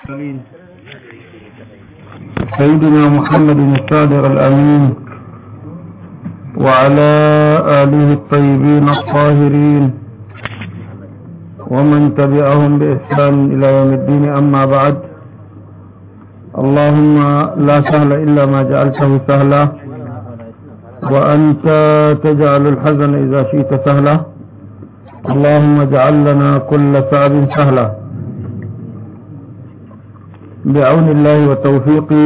سيدنا محمد الصادق الأمين وعلى آله الطيبين الطاهرين ومن تبعهم بإحسان إلى يوم الدين. أما بعد، اللهم لا سهل إلا ما جعلته سهلا، وأنت تجعل الحزن إذا شئت سهلا. اللهم اجعل لنا كل صعب سهلا بعون الله وتوفيقه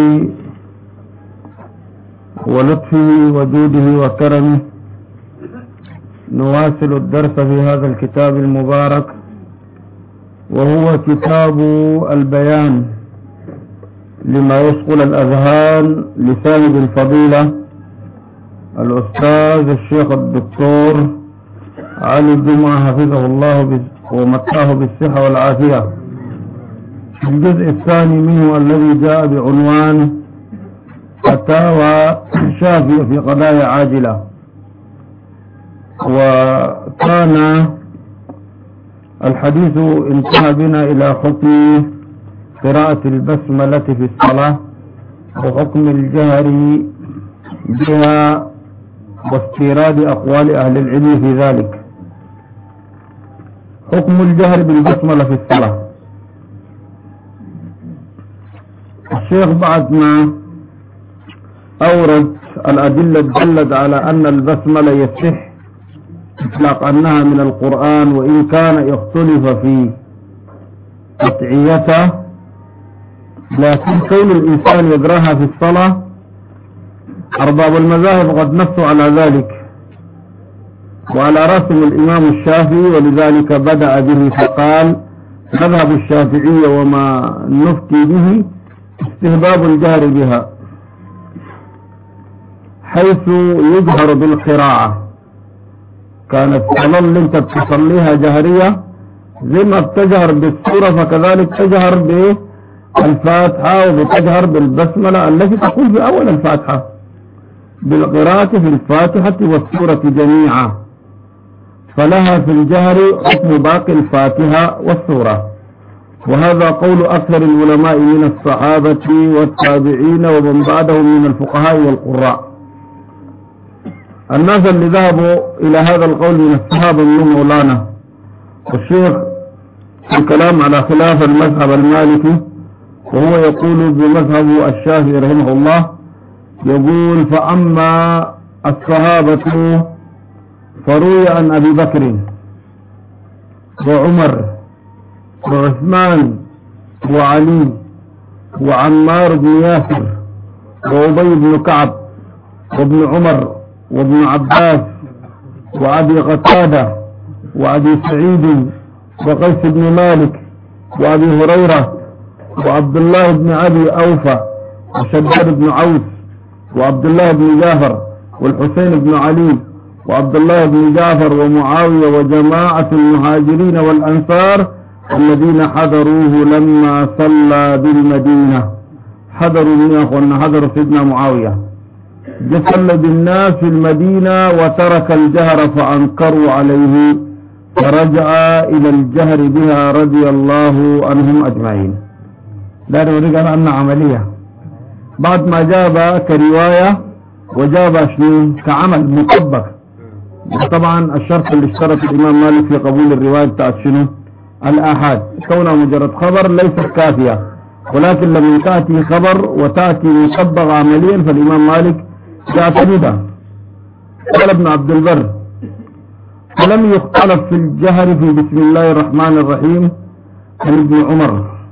ولطفه وجوده وكرمه. نواصل الدرس في هذا الكتاب المبارك، وهو كتاب البيان لما يشغل الأذهان لصاحب الفضيلة الأستاذ الشيخ الدكتور علي الجمعة حفظه الله ومتاه بالصحة والعافية، في الجزء الثاني منه الذي جاء بعنوان فتاوى شافية في قضايا عاجلة. وكان الحديث انتهى بنا إلى حكم قراءة البسملة في الصلاة وحكم الجهر بها واستيراد أقوال أهل العلم في ذلك. حكم الجهر بالبسملة في الصلاة. الشيخ بعد ما أورد الأدلة دلت على أن البسملة يصح إطلاق أنها من القرآن، وإن كان اختلف في قطعيتها، لكن كون الإنسان يقرأها في الصلاة أرباب المذاهب قد نصوا على ذلك، وعلى رأسهم الإمام الشافعي، ولذلك بدأ به فقال: مذهب الشافعية وما نفتي به استهباب الجهر بها، حيث يجهر بالقراءة. كانت الصلاة اللي انت بتصليها جهرية، زي ما بتجهر بالسورة فكذلك تجهر بالفاتحة، وبتجهر بالبسملة التي تقول في أول الفاتحة بالقراءة في الفاتحة والسورة جميعا، فلها في الجهر حكم باقي الفاتحة والسورة. وهذا قول أكثر العلماء من الصحابة والتابعين ومن بعدهم من الفقهاء والقراء. الناس اللي ذهبوا إلى هذا القول من الصحابة من مولانا والشيخ في الكلام على خلاف المذهب المالكي، وهو يقول بمذهب الشافعي رحمه الله، يقول: فأما الصحابة فروي عن أبي بكر وعمر وعثمان وعلي وعمار بن ياسر وأبي بن كعب وابن عمر وابن عباس وأبي قتادة وأبي سعيد وقيس بن مالك وأبي هريرة وعبد الله بن أبي أوفى وشداد بن عوس وعبد الله بن جعفر والحسين بن علي وعبد الله بن جعفر ومعاوية وجماعة المهاجرين والأنصار الذين حضروه لما صلى بالمدينة. حضروا من أخونا، حضروا سيدنا معاوية، جسل بالناس في المدينة وترك الجهر فأنكروا عليه، فرجع إلى الجهر بها رضي الله عنهم أجمعين. لا نريد أن عملية بعد ما جاب كرواية وجاب كعمل مطبق. وطبعا الشرط اللي اشترط الإمام مالك في قبول الرواية بتاعت شنو؟ الآحاد، كونها مجرد خبر ليست كافية، ولكن لما تأتي خبر وتأتي مطبق عمليا فالإمام مالك يعتمدها. قال ابن عبد البر: ولم يختلف في الجهر في بسم الله الرحمن الرحيم عن ابن عمر،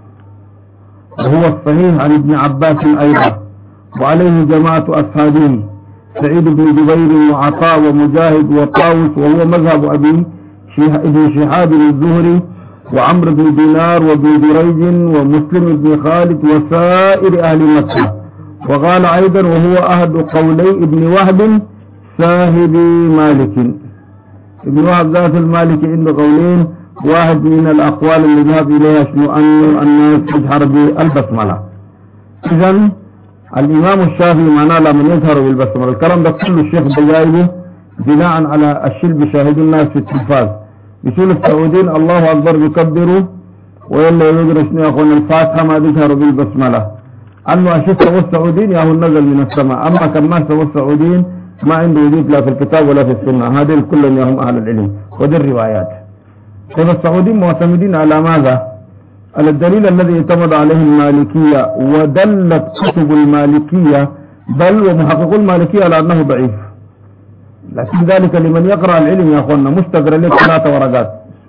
وهو الصحيح عن ابن عباس أيضا، وعليه جماعة أصحابه سعيد بن جبير وعطاء ومجاهد وطاوس، وهو مذهب ابن شهاب الزهري وعمر بن دينار وابن دريج ومسلم بن خالد وسائر أهل مكة. وقال أيضا: وهو أحد قولي ابن وهب صاحب مالك. ابن وهب ذات المالك عنده قولين، واحد من الأقوال اللي ذهب إليها شنو؟ أن الناس تجهر بالبسملة. إذن الإمام الشافعي معناه لمن يظهر بالبسملة. الكلام ده كله الشيخ بجايبه بناء على الشيء بيشاهد الناس في التلفاز. بيقول السعوديين الله أكبر بيكبروا وإلا يقدر شنو يقول الفاتحة ما تجهر بالبسملة. أنه أشد سوى السعودين ياهو نزل من السماء، أما كما سوى السعودين ما عنده وجود لا في الكتاب ولا في السنة. هذه كلهم ياهم أهل العلم ودي الروايات. طيب السعودين معتمدين على ماذا؟ على الدليل الذي اعتمد عليه المالكية، ودلت كتب المالكية بل ومحققو المالكية على أنه ضعيف، لكن ذلك لمن يقرأ العلم يا أخوانا، مش تقرأ لك 3 ورقات.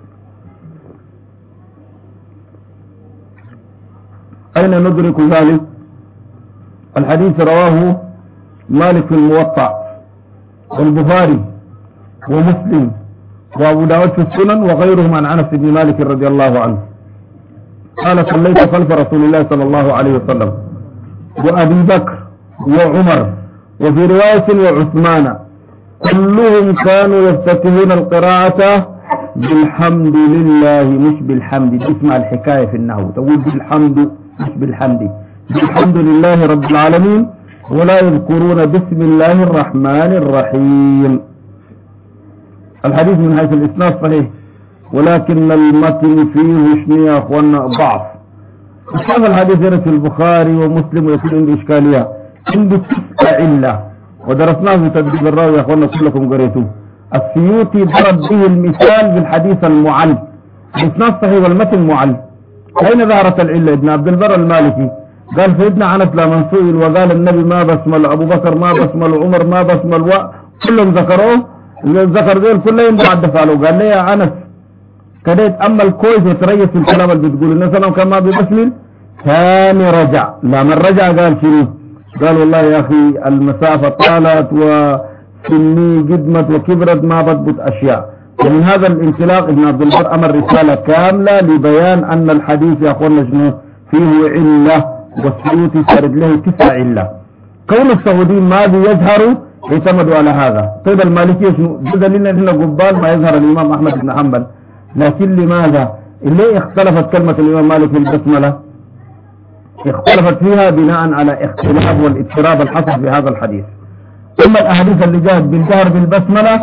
أين ندرك ذلك؟ الحديث رواه مالك في الموطأ والبخاري ومسلم وأبو داود في السنن وغيرهم عن أنس بن مالك رضي الله عنه قال صليت خلف رسول الله صلى الله عليه وسلم وأبي بكر وعمر وفي رواية وعثمان كلهم كانوا يفتتحون القراءة بالحمد لله مش بالحمد. اسمع الحكاية في النحو، تقول بالحمد مش بالحمد، بالحمد لله رب العالمين، ولا يذكرون بسم الله الرحمن الرحيم. الحديث من حيث الإسناد صحيح، ولكن المتن فيه شنو يا أخوانا ضعف. هذا الحديث يرد في البخاري ومسلم ويكون عنده إشكالية، عنده 9 علة ودرسناه في تدريب الراوي يا أخوانا كلكم قريتوه. السيوطي ضرب به المثال بالحديث المعل، الإسناد صحيح والمتن معل. أين ظهرت العلة؟ ابن عبد البر المالكي قال سيدنا أنس لمن سئل وقال النبي ما بسمل، أبو بكر ما بسمل، عمر ما بسمل، كلهم ذكروه، ذكر ذيل كلهم بعد فعلوا. قال لي يا أنس كديت أما الكويس وتريس في الكلام اللي بتقول الناس أنا كان ما بيبسمل كان رجع. لما رجع قال شنو؟ قال والله يا أخي المسافة طالت وسني قدمت وكبرت ما بضبط أشياء. ومن هذا الانطلاق ابن عبد البر أمر رسالة كاملة لبيان أن الحديث يا أخوانا شنو فيه علة، والسيوطي سرد له 9 علة. كون السعوديين ما بيظهروا اعتمدوا على هذا. طيب المالكية شنو؟ دليلنا هنا قبال ما يظهر الإمام أحمد بن حنبل، لكن لماذا؟ اللي اختلفت كلمة الإمام مالك في البسملة؟ اختلفت فيها بناء على اختلاف والاضطراب الحصل في هذا الحديث. ثم الأحاديث اللي جاءت بالجهر بالبسملة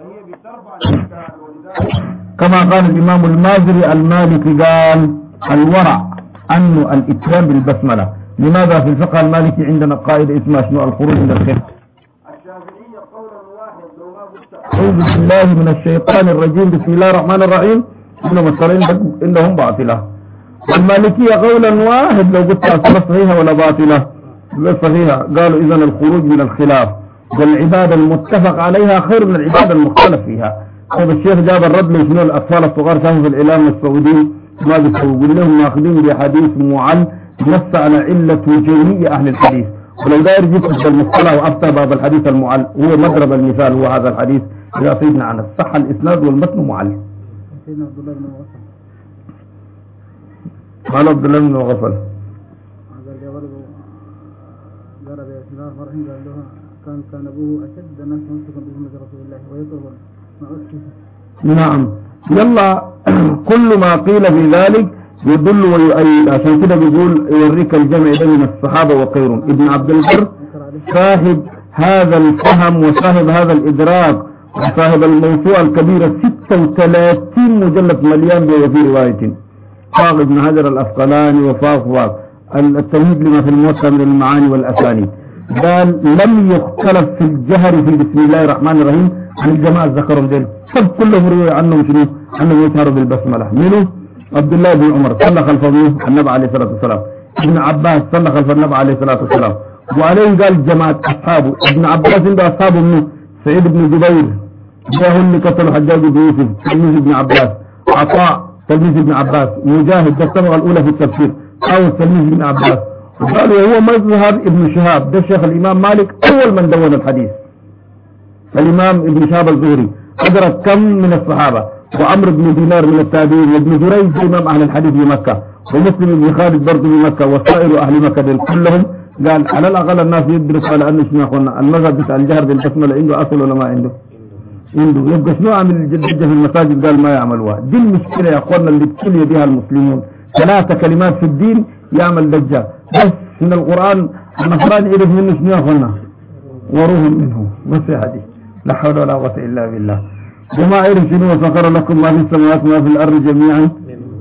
كما قال الإمام المازري المالكي قال الورع أنه الاتيان بالبسملة. لماذا في الفقه المالكي عندنا قاعدة اسمها شنو؟ الخروج من الخير. الشافعية قولا واحد لو ما أعوذ بالله من الشيطان الرجيم بسم الله الرحمن الرحيم إنهم الصلاين إنهم باطلة. والمالكية قولا واحد لو قلت الصلاة صحيحة ولا باطلة؟ صحيحة. قالوا إذن الخروج من الخلاف والعبادة المتفق عليها خير من العبادة المختلف فيها. طيب الشيخ جاب الرد من شنو؟ الأطفال الصغار كانوا في الإعلام السعودي ما بيسووا، يقول لهم ماخذين بحديث معل نص على علة جميع أهل الحديث، ولو داير جسد بالمصطلح وأفتى باب الحديث المعل هو مضرب المثال هو هذا الحديث إذا سيدنا عنه صح الإسناد والمتن معل. سيدنا عبد الله بن مغفل قال عبد الله بن مغفل ضرب بسم الله الرحمن الرحيم قال له كان أبوه أشد الناس مسكا بسنة رسول الله ويطلب ما أكثر. نعم يلا كل ما قيل في ذلك يدل ويؤيد. عشان كده بيقول يوريك الجمع بين الصحابة وغيرهم. ابن عبد البر صاحب هذا الفهم وصاحب هذا الإدراك وصاحب الموسوعة الكبيرة 36 مجلد مليان وفي رواية. فاق ابن حجر الأسقلاني وفاق التمهيد لما في الموسى من المعاني والأسانيد قال لم يختلف في الجهر في بسم الله الرحمن الرحيم عن الجماعة ذكرهم ذلك سب كلهم روي عنهم شنو؟ عنهم يظهروا بالبسملة. منه عبد الله بن عمر صلى خلف النبي عليه الصلاة والسلام، ابن عباس صلى خلف النبي عليه الصلاة والسلام، وعليه قال جماعة أصحابه. ابن عباس عنده أصحابه منه سعيد بن جبير جاءه اللي قتل الحجاج بن يوسف تلميذ ابن عباس، عطاء تلميذ ابن عباس، مجاهد ده الطبقة الأولى في التفسير أو تلميذ ابن عباس. وقالوا هو مظهر ابن شهاب ده شيخ الإمام مالك أول من دون الحديث. الإمام ابن شهاب الزهري أدرك كم من الصحابة، وعمر بن دينار من التابعين، وابن جريج إمام أهل الحديث بمكة، ومسلم بن خالد برضه بمكة، وسائر أهل مكة كلهم. قال على الأقل الناس يدرس على أن شنو أخونا المذهب بتاع الجهر بالبسملة عنده أصل ولا ما عنده؟ عنده. يبقى شنو عامل الجدة في المساجد؟ قال ما يعملوها. دي المشكلة يا أخوانا اللي ابتلي بها المسلمون، 3 كلمات في الدين يعمل دجال. بس من القرآن النصراني يعرف منه شنو يا أخوانا؟ وروه منه بس يا حديث لا حول ولا قوة إلا بالله. وما عرف شنو وسخر لكم ما في السماوات وما في الأرض جميعا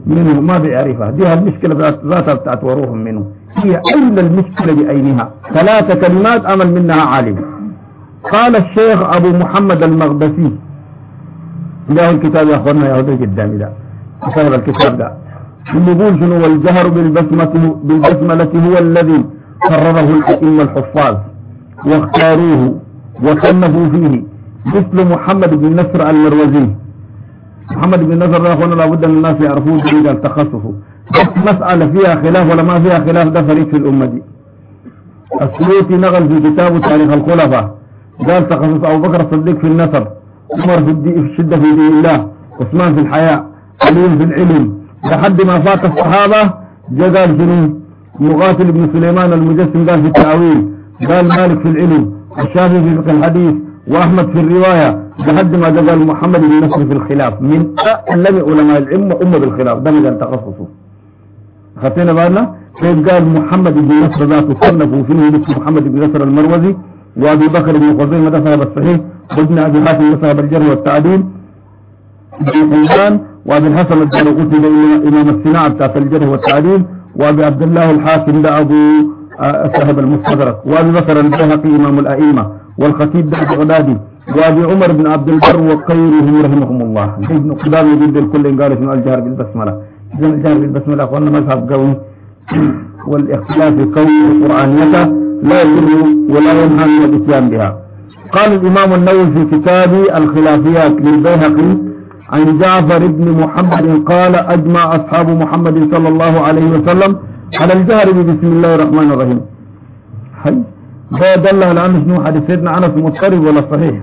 منه ما بيعرفها، دي المشكلة ذاتها بتاعت وروهم منه. هي أين المشكلة بأينها؟ 3 كلمات أمل منها عالم. قال الشيخ أبو محمد المغدسي، له الكتاب يا أخوانا يا هدى قدامي ده صاحب الكتاب ده، يقول شنو؟ والجهر بالبسملة هو الذي قرره الأئمة الحفاظ واختاروه وصنفوا فيه، مثل محمد بن نصر المروزي. محمد بن نصر يا أخوانا لابد أن الناس يعرفوه جيدا تخصصه، بس مسألة فيها خلاف ولا ما فيها خلاف ده فريق في الأمة دي. السيوطي نقل في كتابه تاريخ الخلفاء قال تخصص أبو بكر الصديق في النصر، عمر في الشدة في دين الله، عثمان في الحياء، علي في العلم، لحد ما فات الصحابة جاء قال شنو؟ مقاتل بن سليمان المجسم قال في التأويل، قال مالك في العلم، الشافعي في فقه الحديث، وأحمد في الرواية، لحد ما قال محمد بن نصر في الخلاف. من أعلم علماء الأمة بالخلاف ده مجال تخصصه. خطينا بالنا كيف قال محمد بن نصر ذاته صنفوا فيه مثل محمد بن نصر المروزي، وأبي بكر بن خزيمة ذهب الصحيح، وابن أبي حاتم ذهب الجرح والتعديل، ابن حبان، وأبي الحسن الدارقطني إمام الصناعة بتاعت الجرح والتعديل، وأبي عبد الله الحاكم ده أبو صاحب المستدرك، وأبي بكر البيهقي إمام الأئمة، والخطيب ده البغدادي، وأبي عمر بن عبد البر وغيرهم رحمهم الله. ابن قدامة يقول الكل قال شنو الجهر بالبسملة. إذا الجهر بالبسملة أخوانا مذهب قوي، والاختلاف في كون القرآنية لا يضر ولا ينهى من الإتيان بها. قال الإمام النووي في كتاب الخلافيات للبيهقي عن جعفر بن محمد قال أجمع أصحاب محمد صلى الله عليه وسلم على الجهر بسم الله الرحمن الرحيم. حي ده دل على أن شنو حديث سيدنا أنس مضطرب ولا صحيح؟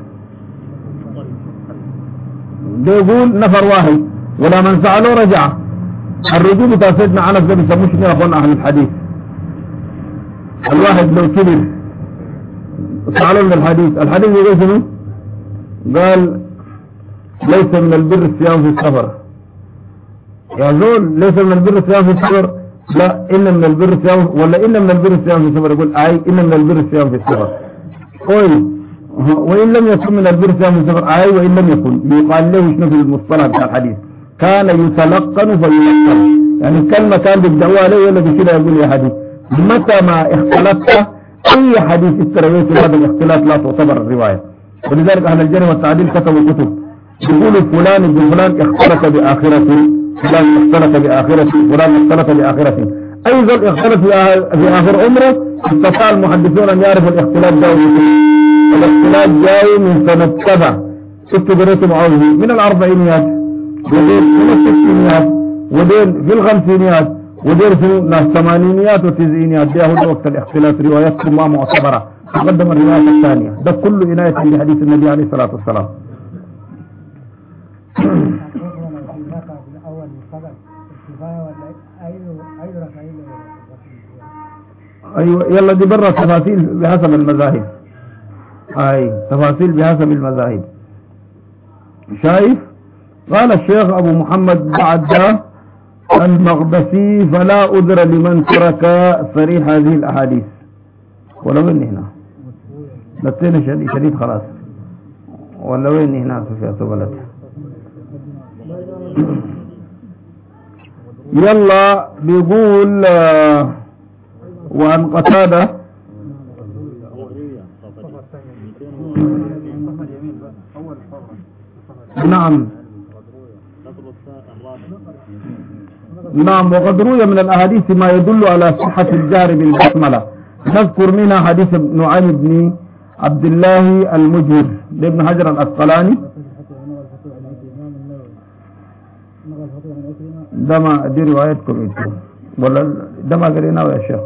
ده يقول نفر واحد ولا من سأله رجع. الرجوع بتاع سيدنا أنس ده بيسموه شنو يا أخوانا أهل الحديث؟ الواحد لو كبر سألوا من الحديث يقول شنو؟ قال ليس من البر الصيام في السفر. يا زول ليس من البر الصيام في السفر؟ لا، إن من البر الصيام، ولا إن من البر الصيام في السفر؟ يقول إن من البر الصيام في السفر. قول وإن لم يكن من البر الصيام في السفر وإن لم يكن يقال له شنو في المصطلح بتاع الحديث؟ كان يتلقن فيلقن، يعني كلمة كان بيبدأوها عليه ولا بكده يقول يا حديث. متى ما اختلفت أي حديث استرويت هذا الاختلاف لا تعتبر الرواية. ولذلك أهل الجرح والتعديل كتبوا كتب يقولوا فلان ابن فلان اختلط بآخرته، فلان اختلط بآخرته، فلان اختلط بآخرته. أي ذل اختلط في آخر عمره استطاع المحدثون أن يعرفوا الاختلاف ده. الاختلاف جاي من سنة 7 6 قريت معاويه من الأربعينيات، ودين من الستينيات، ودين في الخمسينيات، ودين في الثمانينيات والتسعينيات. ده هو وقت الاختلاف، رواياتكم ما معتبرة، تقدم الروايات الثانية. ده كله عناية بحديث النبي عليه الصلاة والسلام. ايوه يلا دي برا تفاصيل بحسب المذاهب. تفاصيل بحسب المذاهب. شايف؟ قال الشيخ ابو محمد بعد المغدسي فلا أذر لمن ترك صريح هذه الاحاديث. ولا وين هنا؟ لتين شديد خلاص. ولا وين هنا في بلد؟ يلا بيقول وعن قتادة نعم وقد روي من الأحاديث ما يدل على صحة الجهر بالبسملة. نذكر منها حديث نعيم بن عبد الله المجهر لابن حجر الأسقلاني، ده ما دي روايتكم انتم ولا ده ما قريناه يا شيخ.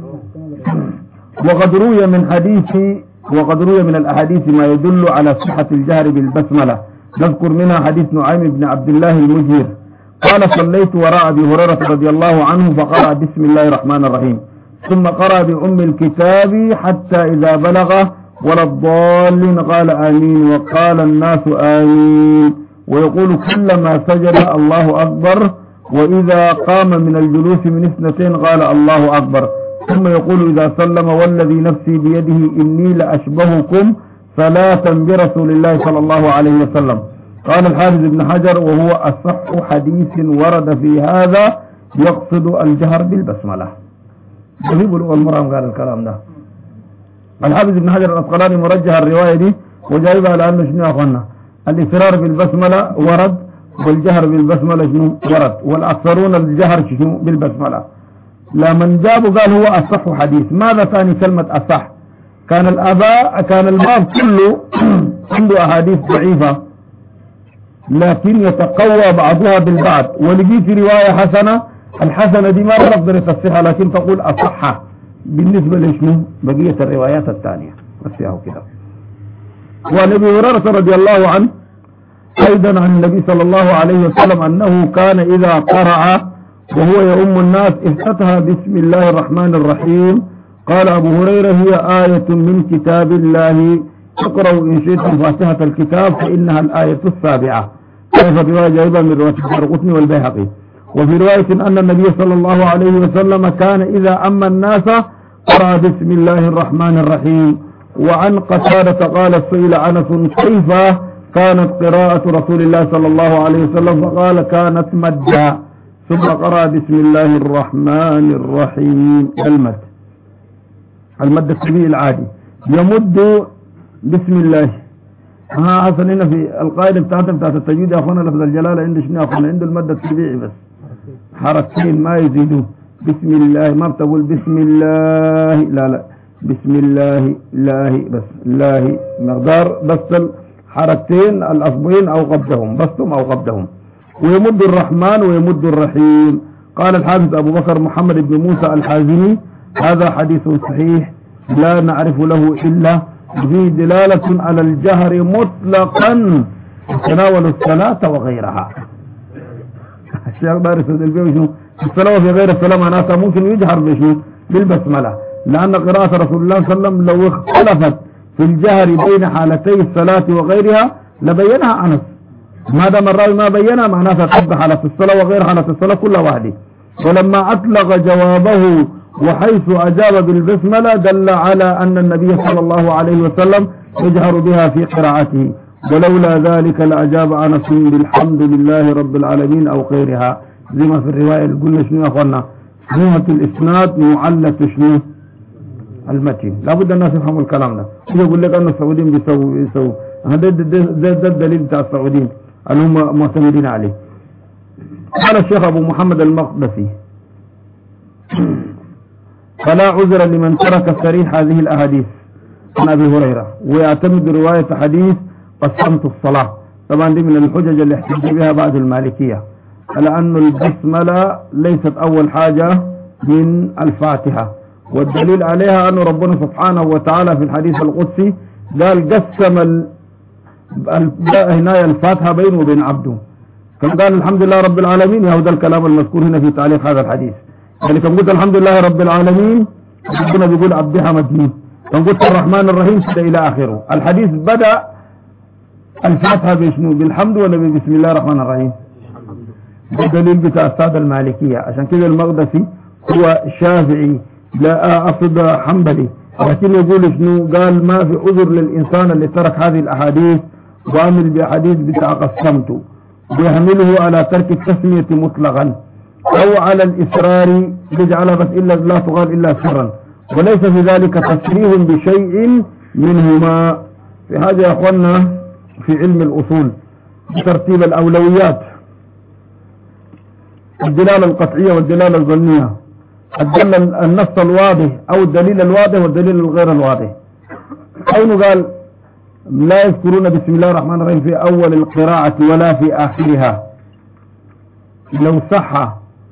وقد روي من الأحاديث ما يدل على صحة الجهر بالبسملة. نذكر منها حديث نعيم بن عبد الله المجهر قال صليت وراء أبي هريرة رضي الله عنه فقرأ بسم الله الرحمن الرحيم ثم قرأ بأم الكتاب حتى إذا بلغ ولا الضالين قال آمين وقال الناس آمين ويقول كلما سجد الله أكبر وإذا قام من الجلوس من 2 قال الله أكبر ثم يقول إذا سلم والذي نفسي بيده إني لأشبهكم صلاة برسول الله صلى الله عليه وسلم قال الحافظ ابن حجر وهو أصح حديث ورد في هذا يقصد الجهر بالبسملة. جميل بلوغ المرام قال الكلام ده. الحافظ ابن حجر الأسقلاني مرجح الرواية دي وجايبها لأنه شنو يا أخوانا الإصرار بالبسملة ورد والجهر بالبسملة شنو ورد، والأكثرون الجهر شنو بالبسملة. لمن جابوا قال هو أصح حديث. ماذا ثاني كلمة أصح؟ كان الباب كله عنده أحاديث ضعيفة لكن يتقوى بعضها بالبعض، ولقيت رواية حسنة، الحسنة دي ما بنقدر تصحها لكن تقول أصحها بالنسبة لشنو بقية الروايات الثانية. بس ياهو كده. وعن ابي هريرة رضي الله عنه أيضا عن النبي صلى الله عليه وسلم أنه كان إذا قرأ وهو يؤم الناس افتتح بسم الله الرحمن الرحيم. قال أبو هريرة هي آية من كتاب الله اقرأوا إن شئتم فاتحة الكتاب فإنها الآية السابعة. كيف رواية جايبة من رواية الدارقطني والبيهقي. وفي رواية أن النبي صلى الله عليه وسلم كان إذا أم الناس قرأ بسم الله الرحمن الرحيم. وعن قتادة قال سئل أنس كيف كانت قراءة رسول الله صلى الله عليه وسلم فقال كانت مدا ثم قرأ بسم الله الرحمن الرحيم. المد الطبيعي العادي يمد بسم الله. أصلا هنا في القاعدة بتاعت التجويد يا أخوانا لفظ الجلالة عنده شنو يا أخوانا عنده المد الطبيعي بس حركتين ما يزيدون. بسم الله ما بتقول بسم الله لا بسم الله الله بس الله مقدار بس الحركتين الأصبعين أو قبضهم بسهم أو قبضهم. ويمد الرحمن ويمد الرحيم. قال الحافظ أبو بكر محمد بن موسى الحازمي هذا حديث صحيح لا نعرف له إلا فيه دلالة على الجهر مطلقا تناول الصلاة وغيرها. الشيخ دارس البيوشنو الصلاة وفي غير الصلاة معناتها ممكن يجهر بشنو بالبسملة، لأن قراءة رسول الله صلى الله عليه وسلم لو اختلفت في الجهر بين حالتي الصلاة وغيرها لبينها أنس. ما دام الراوي ما بينها معناتها تبقى حالة الصلاة وغير حالة الصلاة كل واحدة. ولما أطلق جوابه وحيث أجاب بالبسملة دل على أن النبي صلى الله عليه وسلم يجهر بها في قراءته، ولولا ذلك لأجاب أنس بالحمد لله رب العالمين أو غيرها زي ما في الرواية اللي قلنا شنو يا أخوانا صحيحة الإسناد معلة شنو المتن. لابد الناس يفهموا الكلام ده. يقول لك أن السعوديين بيسووا هذا الدليل بتاع السعوديين اللي هم معتمدين عليه. قال الشيخ أبو محمد المقدسي فلا عذر لمن ترك صريح هذه الأحاديث عن أبي هريرة ويعتمد رواية حديث قسمت الصلاة. طبعا دي من الحجج اللي احتج بها بعض المالكية على أن البسملة ليست أول حاجة من الفاتحة، والدليل عليها أن ربنا سبحانه وتعالى في الحديث القدسي قال قسم هنا الفاتحة بينه وبين عبده، كان قال الحمد لله رب العالمين. هذا الكلام المذكور هنا في تعليق هذا الحديث. يعني كان قلت الحمد لله رب العالمين ربنا بيقول عبدي حمدني، كان قلت الرحمن الرحيم كده إلى آخره. الحديث بدأ الفاتحة بشنو بالحمد ولا بسم الله الرحمن الرحيم؟ بالدليل بتاع السادة المالكية. عشان كده المقدسي هو شافعي لا أقصد حنبلي، لكن يقول شنو قال ما في عذر للإنسان اللي ترك هذه الأحاديث وعمل بحديث بتاع قسمته ويحمله على ترك التسمية مطلقا أو على الإصرار يجعلها بس إلا لا تقال إلا سرا، وليس في ذلك تصريح بشيء منهما. في هذا يا أخوانا في علم الأصول بترتيب الأولويات الدلالة القطعية والدلالة الظنية، النص الواضح أو الدليل الواضح والدليل الغير الواضح. كونه قال لا يذكرون بسم الله الرحمن الرحيم في أول القراءة ولا في آخرها، لو صح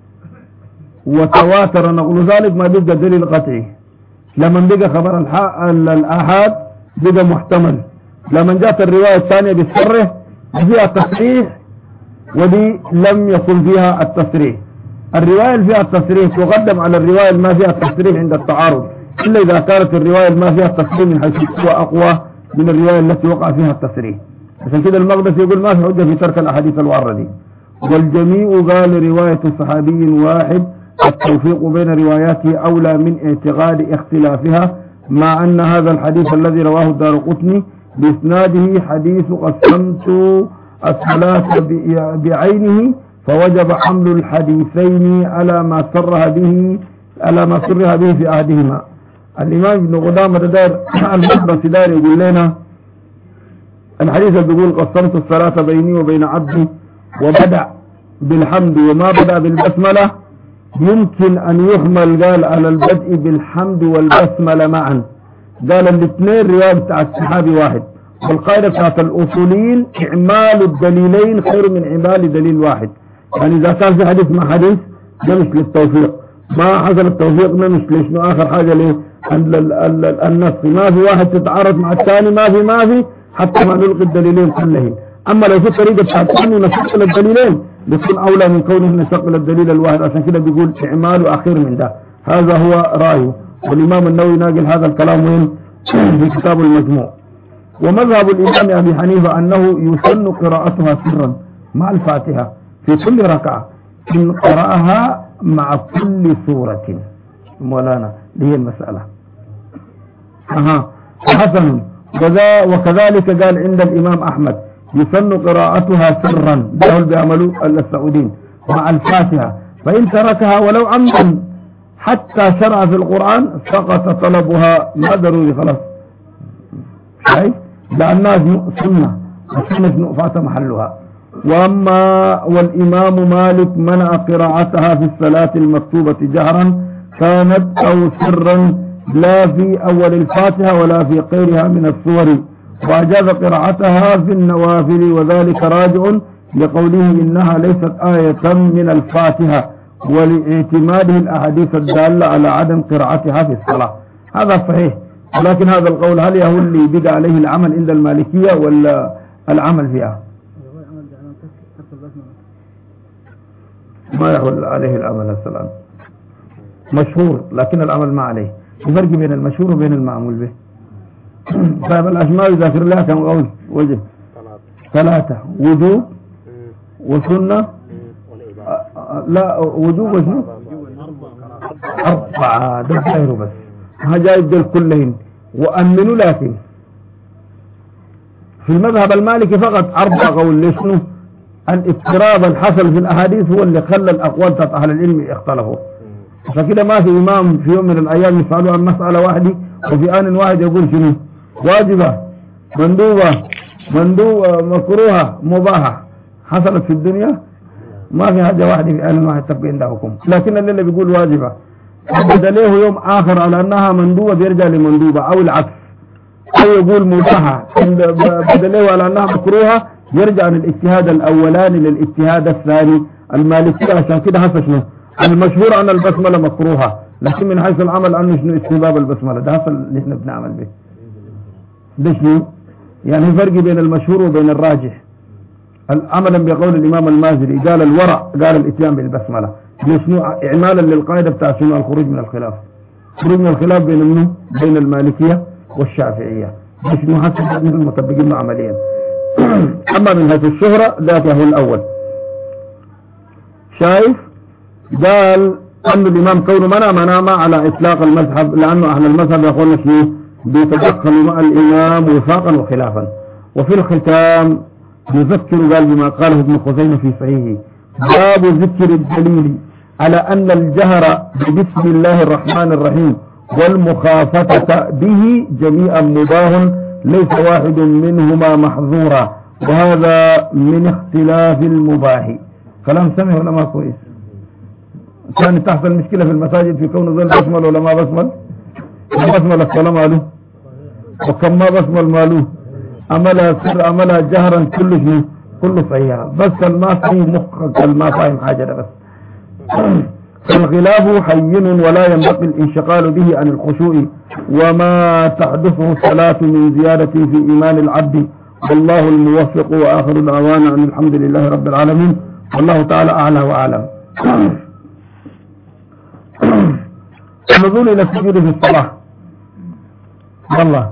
وتواتر نقول ذلك ما بيبقى دليل قطعي. لما بقى خبر الآحاد بقى محتمل. لما جاءت الرواية الثانية بالسره فيها التصريح ودي لم يكن فيها التصريح. الرواية اللي فيها التصريح تقدم على الرواية اللي ما فيها التصريح عند التعارض، إلا إذا كانت الرواية اللي ما فيها التصريح من حيث هو أقوى من الرواية التي وقع فيها التصريح. عشان كده المقدسي يقول ما في حجة في ترك الأحاديث الواردة. والجميع قال رواية صحابي واحد التوفيق بين رواياته أولى من اعتقاد اختلافها، مع أن هذا الحديث الذي رواه الدارقطني بإسناده حديث قسمت الصلاة بعينه فوجب حمل الحديثين على ما صرها به في عهدهما. الإمام ابن قدامة دار المقدسي دار يقول لنا الحديث بيقول قسمت الصلاة بيني وبين عبدي وبدأ بالحمد وما بدأ بالبسملة يمكن أن يحمل قال على البدء بالحمد والبسملة معا. قال الاثنين رواية بتاعت الصحابي واحد، والقاعدة بتاعت الأصوليين إعمال الدليلين خير من إعمال دليل واحد. يعني إذا كان في حديث مع حديث ده مش للتوفيق، ما حصل التوفيق ده مش ليش آخر حاجة ليه النص ما في واحد تتعارض مع الثاني ما في حتى ما نلقي الدليلين كلهم. أما لو في طريقة بتاعت الثاني نشغل الدليلين بيكون أولى من كونه نشغل الدليل الواحد. عشان كده بيقول إعمال أخير من ده. هذا هو رأيه، والإمام النووي ناقل هذا الكلام وين في كتاب المجموع. ومذهب الإمام أبي حنيفة أنه يسن قراءتها سرا مع الفاتحة في كل ركعة إن قرأها مع كل سورة. مولانا دي المسألة. حسن. وكذلك قال عند الإمام أحمد يسن قراءتها سرا، ده بيعملوا السعودين مع الفاتحة، فإن تركها ولو عمدا حتى شرع في القرآن سقط طلبها، ما ضروري خلاص شايف لأنها سنة والسنة فات محلها. والإمام مالك منع قراءتها في الصلاة المكتوبة جهرا كانت أو سرا لا في أول الفاتحة ولا في غيرها من الصور، وأجاز قراءتها في النوافل، وذلك راجع لقوله إنها ليست آية من الفاتحة ولاعتماده الأحاديث الدالة على عدم قراءتها في الصلاة. هذا صحيح، ولكن هذا القول هل هو اللي بدأ عليه العمل عند المالكية ولا العمل فيها؟ ما يحول عليه العمل السلام مشهور، لكن العمل ما عليه. الفرق بين المشهور وبين المعمول به. طيب الأسماء يذكر لها كم قول وجه؟ ثلاثة، وجوب وسنة لا وجوب وسنة أربعة، ده غيره بس هجايب دول كلهم وأمنوا. لكن في المذهب المالكي فقط أربعة قول. ليش؟ الاضطراب الحصل في الأحاديث هو اللي خلى الأقوال بتاعت أهل العلم اختلفوا. فكده ما في إمام في يوم من الأيام يسألوا عن مسألة واحدة وفي آن واحد يقول شنو؟ واجبة، مندوبة، مكروهة، مباحة. حصلت في الدنيا ما في حاجة واحدة في آن واحد تبقى عندها حكم. لكن اللي بيقول واجبة بدأ له يوم آخر على أنها مندوبة بيرجع لمندوبة أو العكس، أو يقول مباحة بدأ له على أنها مكروهة يرجع من الاجتهاد الأولاني للاجتهاد الثاني. المالكية عشان كده حصل شنو؟ المشهور أن البسملة مكروهة، لكن من حيث العمل أنه شنو استباب البسملة. ده حصل اللي احنا بنعمل به. ده شنو؟ يعني فرق بين المشهور وبين الراجح. عملا بقول الإمام المازري قال الورع قال الاتيان بالبسملة. شنو؟ إعمالا للقاعدة بتاع شنو؟ الخروج من الخلاف. خروج من الخلاف بين المالكية والشافعية. ده شنو؟ حسب المطبقين عمليا. أما من حيث الشهرة ذاته هو الأول. شايف؟ قال أن الإمام كونه منع على إطلاق المذهب، لأنه أهل المذهب يقولون شنو؟ بيتدخلوا مع الإمام وفاقا وخلافا. وفي الختام نذكر قال بما قاله ابن خزيمة في صحيحه باب ذكر الدليل على أن الجهر بسم الله الرحمن الرحيم والمخافتة به جميعا مباح ليس واحد منهما محظورا، وهذا من اختلاف المباح. كلام سمع ولا ما كويس؟ كانت تحصل مشكلة في المساجد في كون ذل بسمل ولا ما بسمل؟ ما بسمل الصلاة ماله، وكم ما بسمل ماله، عملها سر عملها جهرا كله صحيح، بس ما صحيح مخك ما فاهم حاجة ده بس. فالخلاف حين ولا ينبغي الانشغال به عن الخشوع وما تحدثه الصلاة من زيادة في إيمان العبد، والله الموفق. وآخر دعوانا أن الحمد لله رب العالمين، والله تعالى أعلى وأعلم. النزول إلى السجود في الصلاة. والله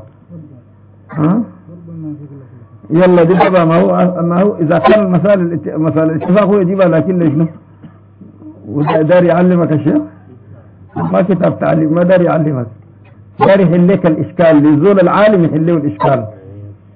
يلا دي بقى ما هو إذا كان مسائل الاتفاق هو يجيبها، لكن ليش ودار يعلمك الشيخ ما كتاب تعليم، ما دار يعلمك، دار يحليك الإشكال للزول العالم يحليه الإشكال.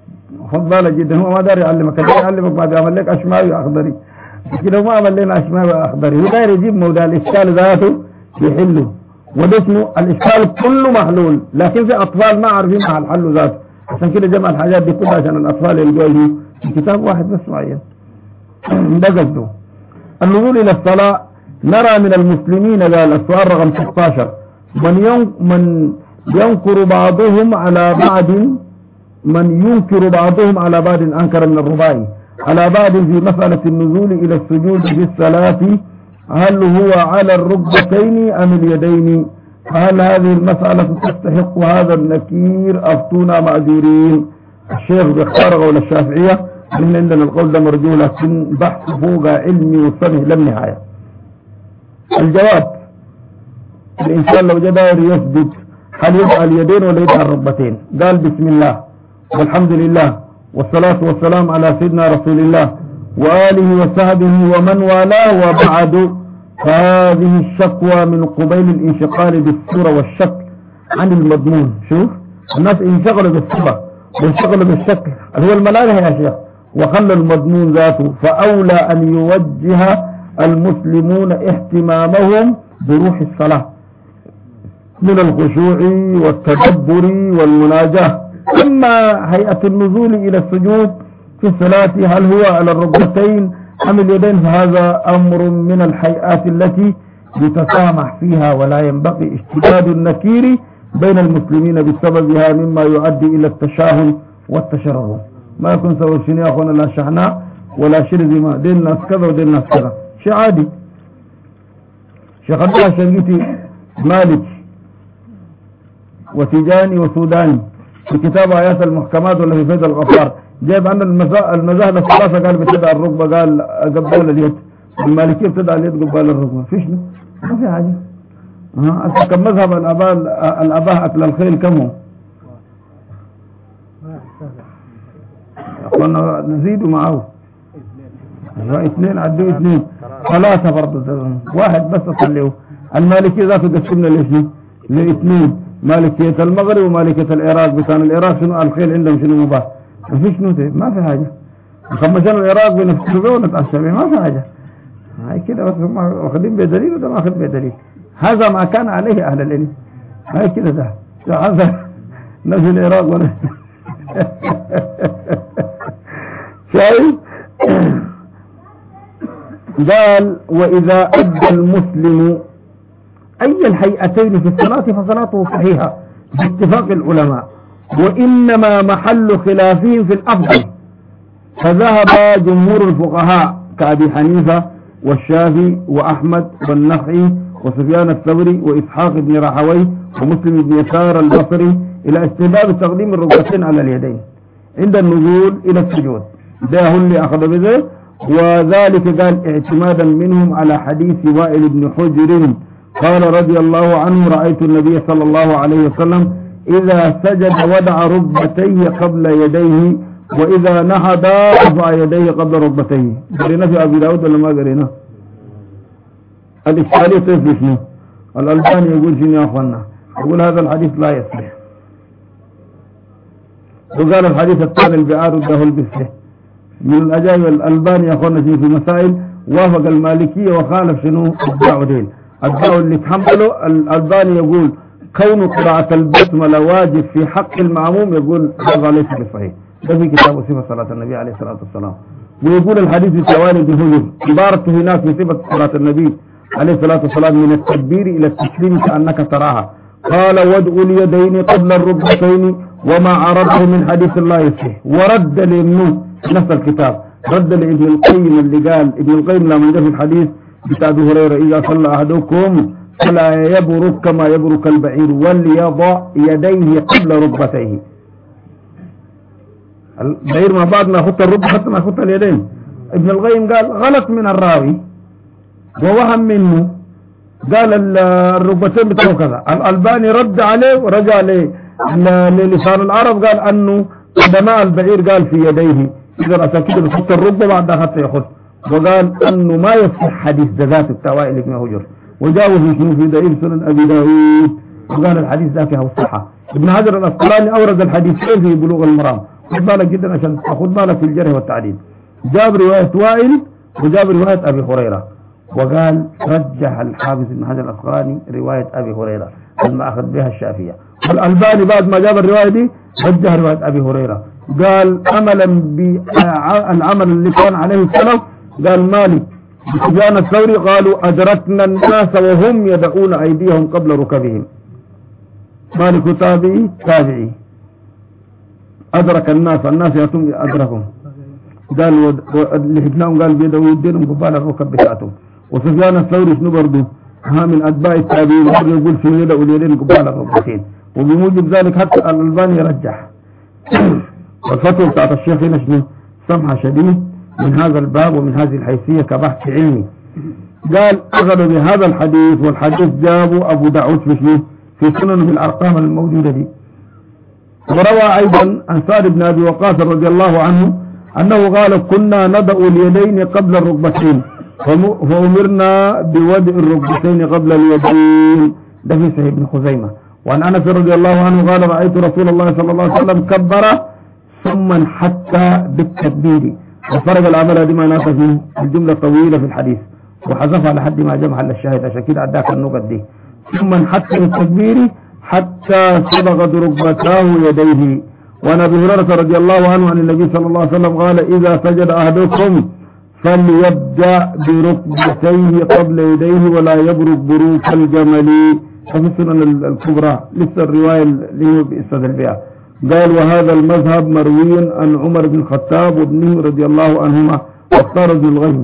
فضالة جدا. هو ما دار يعلمك، اللي يعلمك بعد يعمل لك أشماوي أخضري كده، ما عمل لنا أشماوي أخضري. هو داير يجيب موضوع الإشكال ذاته يحله، وده اسمه الإشكال كله محلول، لكن في أطفال ما عارفين مع الحل ذاته، عشان كده جمع الحاجات دي كلها عشان الأطفال يلقوا في كتاب واحد بس معين. ده قصده. النزول إلى الصلاة. نرى من المسلمين، قال السؤال رقم 16، من ينكر بعضهم على بعض، من ينكر بعضهم على بعض أنكر من الرباعي على بعض في مسألة النزول إلى السجود في الصلاة، هل هو على الركبتين أم اليدين؟ فهل هذه المسألة تستحق هذا النكير؟ أفتونا مأجورين. الشيخ بيختار قول الشافعية، من عندنا القول ده مرجو، لكن بحث فوق علمي وصنه لم نهاية. الجواب: الإنسان لو جدار يسجد هل يدعى اليدين ولا يدعى الركبتين؟ قال بسم الله والحمد لله والصلاة والسلام على سيدنا رسول الله وآله وصحبه ومن والاه، وبعد، فهذه الشكوى من قبيل الانشغال بالصورة والشكل عن المضمون. شوف الناس انشغلوا بالصورة وانشغلوا بالشكل هو الملاله يا شيخ، وخلوا المضمون ذاته، فأولى أن يوجه المسلمون اهتمامهم بروح الصلاة من الخشوع والتدبر والمناجاة. أما هيئة النزول إلى السجود في الصلاة هل هو على الركبتين أم اليدين، فهذا أمر من الهيئات التي يتسامح فيها، ولا ينبغي اشتداد النكير بين المسلمين بسببها مما يؤدي إلى التشاهن والتشرذم. ما يكون سوى شنو يا أخوانا، لا شحناء ولا شرذمة، دين الناس كذا ودين الناس كذا، شيء عادي. شيخ عبد الله شنقيتي مالك وتيجاني وسوداني في كتاب آيات المحكمات ولا في فيض الغفار، جايب عن المذاهب الثلاثة، قال بتدعى الركبة، قال قبال اليد، المالكية بتدعى اليد قبال الركبة، فيش ما في حاجة. كم مذهب الأباء أكل الخيل كم هو؟ أخوانا نزيدوا معه، اثنين عدوا اثنين، ثلاثة برضه، واحد بس أصليه. المالكية ذاته قسمنا لاثنين لاثنين، مالكية المغرب ومالكية العراق. بكان العراق شنو الخيل عندهم شنو مباح، ما فيش نوتي، ما في حاجة. خمسين العراق بنفسه به ونتعشى به، ما في حاجة. هاي كده بس هم واخدين بدليل وده ما اخذ بدليل. هذا ما كان عليه أهل العلم، هاي كده ده هذا نفس العراق ولا شايف. قال: وإذا أدى المسلم أي الهيئتين في الصلاة فصلاته صحيحة باتفاق العلماء، وإنما محل خلافهم في الأفضل، فذهب جمهور الفقهاء كأبي حنيفة والشافعي وأحمد والنخعي وسفيان الثوري وإسحاق بن راهويه ومسلم بن يسار البصري إلى استحباب تقديم الركبتين على اليدين عند النزول إلى السجود. ده هو اللي أخذ بذلك، وذلك قال اعتمادا منهم على حديث وائل بن حجر قال رضي الله عنه: رأيت النبي صلى الله عليه وسلم إذا سجد وضع ركبتيه قبل يديه، وإذا نهض رفع يديه قبل ركبتيه. قرينا في أبي داود ولا ما قرينا؟ الإشكالية كيف شنو؟ الألباني يقول شنو يا أخوانا؟ يقول هذا الحديث لا يصلح، وقال الحديث الثاني البعار ده البسه. من الأجائب الألباني يا أخوانا في مسائل وافق المالكية وخالف شنو؟ الدعوة الدعوة اللي تحمله. الألباني يقول كون قراءة البسملة واجب في حق المعموم، يقول هذا ليس بصحيح. ده في كتاب صفة صلاة النبي عليه الصلاة والسلام. ويقول الحديث بتوالي بن هجر عبارته هناك في صفة صلاة النبي عليه الصلاة والسلام من التكبير إلى التسليم كأنك تراها. قال: وادعوا اليدين قبل الركبتين، وما عرضه من حديث الله يصح. ورد لابنه نفس الكتاب، رد لابن القيم اللي قال ابن القيم لما جاء في الحديث بتاع أبي هريرة: إذا صلى أحدكم فلا يبرك كما يبرك البعير، وليضع يديه قبل ركبتيه. البعير ما بعد ما يخط الركبة حتى ما يخط اليدين. ابن القيم قال غلط من الراوي ووهم منه، قال الركبتين بتاعه كذا. الألباني رد عليه ورجع للسان العرب، قال أنه قدماء البعير قال في يديه، إذا أساكيد بخط الركبة بعد حتى يخط، وقال أنه ما يصح حديث ذات التوائل ابن هجر، وجاوز شنو في دليل سنن أبي داود، وقال الحديث ذاك هو الصحة. ابن حجر الأسقلاني أورد الحديثين في بلوغ المرام، خد بالك جدا عشان تاخد بالك في الجرح والتعديل. جاب رواية وائل وجاب رواية أبي هريرة، وقال رجح الحافظ ابن حجر العسقلاني رواية أبي هريرة المأخذ بها الشافعية. والألباني بعد ما جاب الرواية دي رجح رواية أبي هريرة، قال أملا بالعمل اللي كان عليه السلف. قال مالك سفيان الثوري قالوا أدركنا الناس وهم يدعون أيديهم قبل ركبهم. مالك تابعي أدرك الناس يأتون أدركهم، قال لحقناهم قال بيدعوا يدينهم قبال الركب بتاعتهم. وسفيان الثوري شنو برضه من أتباع التابعين يقول في يدعوا اليدين قبال الركبتين، وبموجب ذلك حتى الألباني يرجح. والفتوى بتاعت الشيخ هنا شنو سمحة شديد من هذا الباب ومن هذه الحيثية كبحث علمي. قال أخذوا بهذا الحديث، والحديث جابوا أبو داود في سنن بالأرقام الموجودة دي. وروى أيضا عن سعد بن أبي وقاص رضي الله عنه أنه قال كنا نضع اليدين قبل الركبتين فأمرنا بوضع الركبتين قبل اليدين، ده في صحيح ابن خزيمة. وعن أنس رضي الله عنه قال رأيت رسول الله صلى الله عليه وسلم كبر ثم حتى بالتكبير، وفرق العمل دي ما ناقشه الجملة طويلة في الحديث وحذفها لحد ما جمع للشاهد، عشان كده عداك النقط دي. ثم حتى بالتكبير حتى سبقت ركبتاه يديه. وعن ابي هريره رضي الله عنه عن النبي صلى الله عليه وسلم قال اذا سجد احدكم فليبدا بركبتيه قبل يديه ولا يبرك بروك الجمل. في السنن الكبرى لسه الروايه اللي هو بيستدل بها. قال وهذا المذهب مروي عن عمر بن الخطاب وابنه رضي الله عنهما واختار ابن الغيم.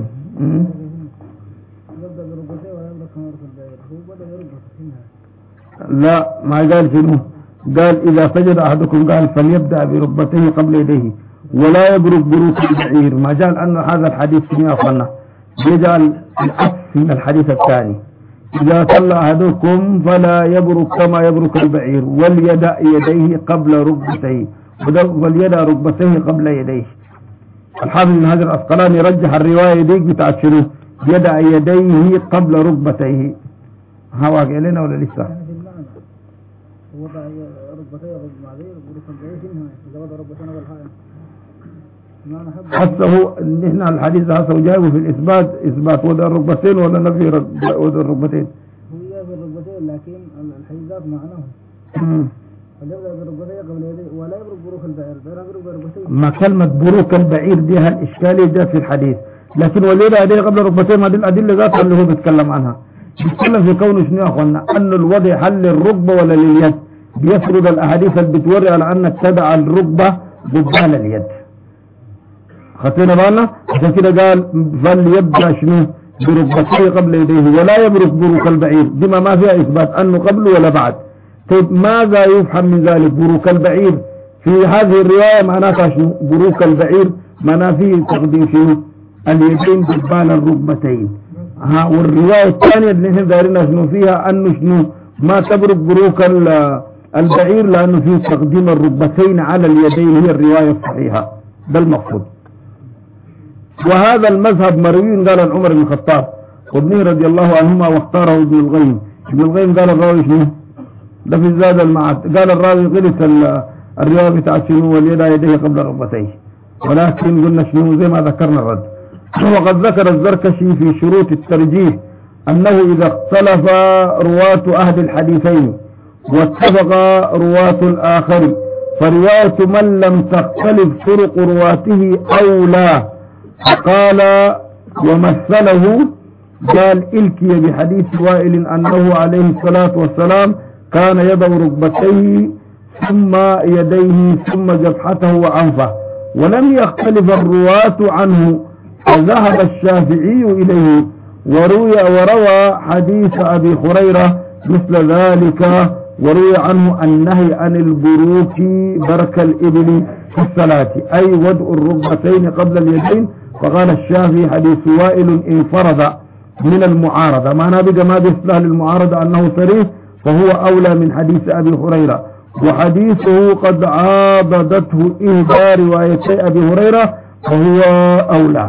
لا ما قال شنو، قال إذا سجد أحدكم قال فليبدأ بركبتيه قبل يديه ولا يبرك بروك البعير. ما جاء أنه هذا الحديث كما أخوانا يجعل العكس من الحديث الثاني، إذا صلى أحدكم فلا يبرك كما يبرك البعير وليدع يديه قبل ركبتيه وليدع ركبتيه قبل يديه. الحافظ بن حجر العسقلاني رجح الرواية دي بتاعت شنو يدع يديه قبل ركبتيه. ها واقع لنا ولا لسه؟ وضع ركبتيه قبل معذير بروك البعير في النهاية إذا وضع ركبتين قبل الحائط. حسه نحن الحديث هذا جايبه في الإثبات إثبات وضع الركبتين ولا نفي وضع الركبتين؟ هو جايب الركبتين لكن الحيزات معناه. فليبدأ بالركبتين قبل يديه ولا يبرك بروك البعير. ما كلمة بروك البعير دي الإشكالية جاءت في الحديث، لكن وليدة يديه قبل الركبتين ما دي الأدلة ذاتها اللي هو بيتكلم عنها. بيتكلم في كونه شنو يا أخوانا أن الوضع هل للركبة ولا لليد. بيفرض الأحاديث اللي بتوري على أنك تدع الركبة قبال اليد. خطينا بالنا عشان كده قال فليبدأ شنو بركبتيه قبل يديه ولا يبرك بروك البعير. دي ما فيها إثبات أنه قبل ولا بعد. طيب ماذا يفهم من ذلك؟ بروك البعير في هذه الرواية معناتها شنو؟ بروك البعير معناه فيه تقديم شنو اليدين قبال الركبتين. والرواية الثانية اللي نحن دارنا شنو فيها أنه شنو ما تبرك بروك البعير لأنه فيه تقديم الركبتين على اليدين، هي الرواية الصحيحة ده المقصود. وهذا المذهب مروي قال عمر بن الخطاب وابنه رضي الله عنهما واختاره ابن الغيم. ابن الغيم قال الراوي شنو ده في زاد المعاد، قال الراوي غلط الرواية بتاعت شنو واليد يديه قبل ركبتيه، ولكن قلنا شنو زي ما ذكرنا الرد. وقد ذكر الزركشي في شروط الترجيح أنه إذا اختلف رواة أحد الحديثين واتفق رواة الآخر فرواية من لم تختلف طرق رواته أولى. فقال ومثله قال إلكي بحديث وائل أنه عليه الصلاة والسلام كان يضع ركبتيه ثم يديه ثم جبهته وأنفه ولم يختلف الرواة عنه، فذهب الشافعي إليه. وروى حديث أبي هريرة مثل ذلك، وروي عنه النهي عن البروك برك الإبل في الصلاة أي وضع الركبتين قبل اليدين. فقال الشافعي حديث وائل انفرد من المعارضة، معناه بقى ما بيصلح للمعارضة أنه صريح، فهو أولى من حديث أبي هريرة. وحديثه قد عاضدته إهدى روايتي أبي هريرة فهو أولى.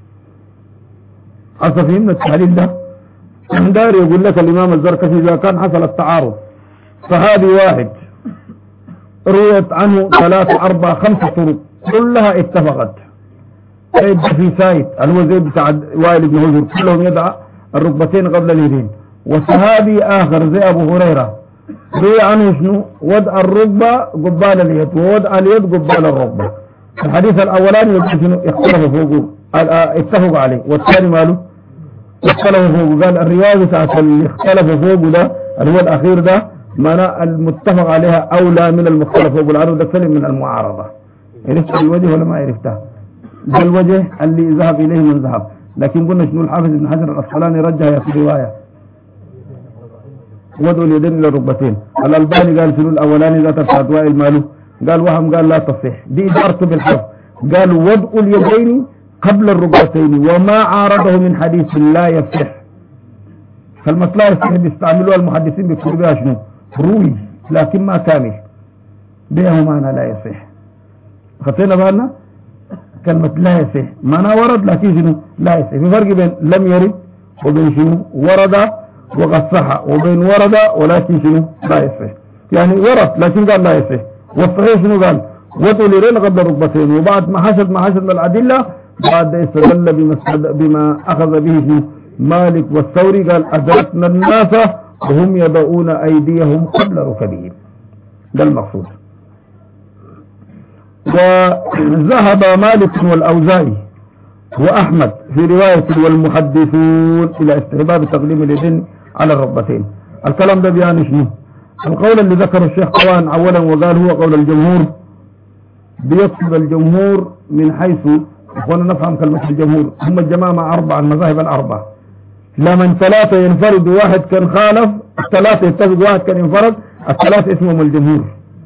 فهمنا التحليل ده؟ دار يقول لك الإمام الزركشي إذا كان حصل التعارض صحابي واحد رويت عنه 3 4 5 طرق كلها اتفقت. سيد في سايد هو زي بتاع وائل بن هجر كلهم يضع الركبتين قبل اليدين. وصحابي آخر زي أبو هريرة روي عنه شنو وضع الركبة قبال اليد ووضع اليد قبال الركبة. الحديث الأولاني يقول شنو اختلفوا فوقه اتفقوا عليه، والثاني ماله اختلفوا فوقه. قال الرواية بتاعت اللي اختلفوا فوقه ده اللي هو الأخير ده معناه المتفق عليها أولى من المختلف فوقه، لأنه ده سلم من المعارضة. عرفت الوجه ولا ما عرفته؟ ده الوجه اللي ذهب إليه من ذهب. لكن قلنا شنو الحافظ ابن حجر الأسقلاني رجح في رواية وضع اليدين إلى الركبتين. الألباني قال شنو الأولاني ذات بتاعت وائل ماله قال وهم قال لا تصح، دي إدارته بالحرف. قال وضع اليدين قبل الركبتين وما عارضه من حديث لا يصح. فالمسألة يصح بيستعملوها المحدثين بيكتبوا بها شنو روي لكن ما كامل بها معنى لا يصح. خطينا بالنا كلمة لا يصح معنى ورد لكن شنو لا يصح. في فرق بين لم يرد وبين شنو ورد وقد صح وبين ورد ولكن شنو لا يصح. يعني ورد لكن قال لا يصح. والصحيح شنو قال وضع اليدين قبل الركبتين. وبعد ما حشد من الأدلة بعد استدل بما أخذ به مالك والثوري قال أدركنا الناس وهم يضعون أيديهم قبل ركبهم. ده المقصود. وذهب مالك والأوزاعي وأحمد في رواية والمحدثون إلى استحباب تقديم اليدين على الركبتين. الكلام ده بيان شنو؟ القول اللي ذكره الشيخ طوان أولا وقال هو قول الجمهور. بيقصد الجمهور من حيث اخوانا نفهم كلمة الجمهور هم الجماعة 4 المذاهب 4. لمن 3 ينفرد واحد كان خالف، 3 يتفق واحد كان ينفرد، 3 اسمهم الجمهور.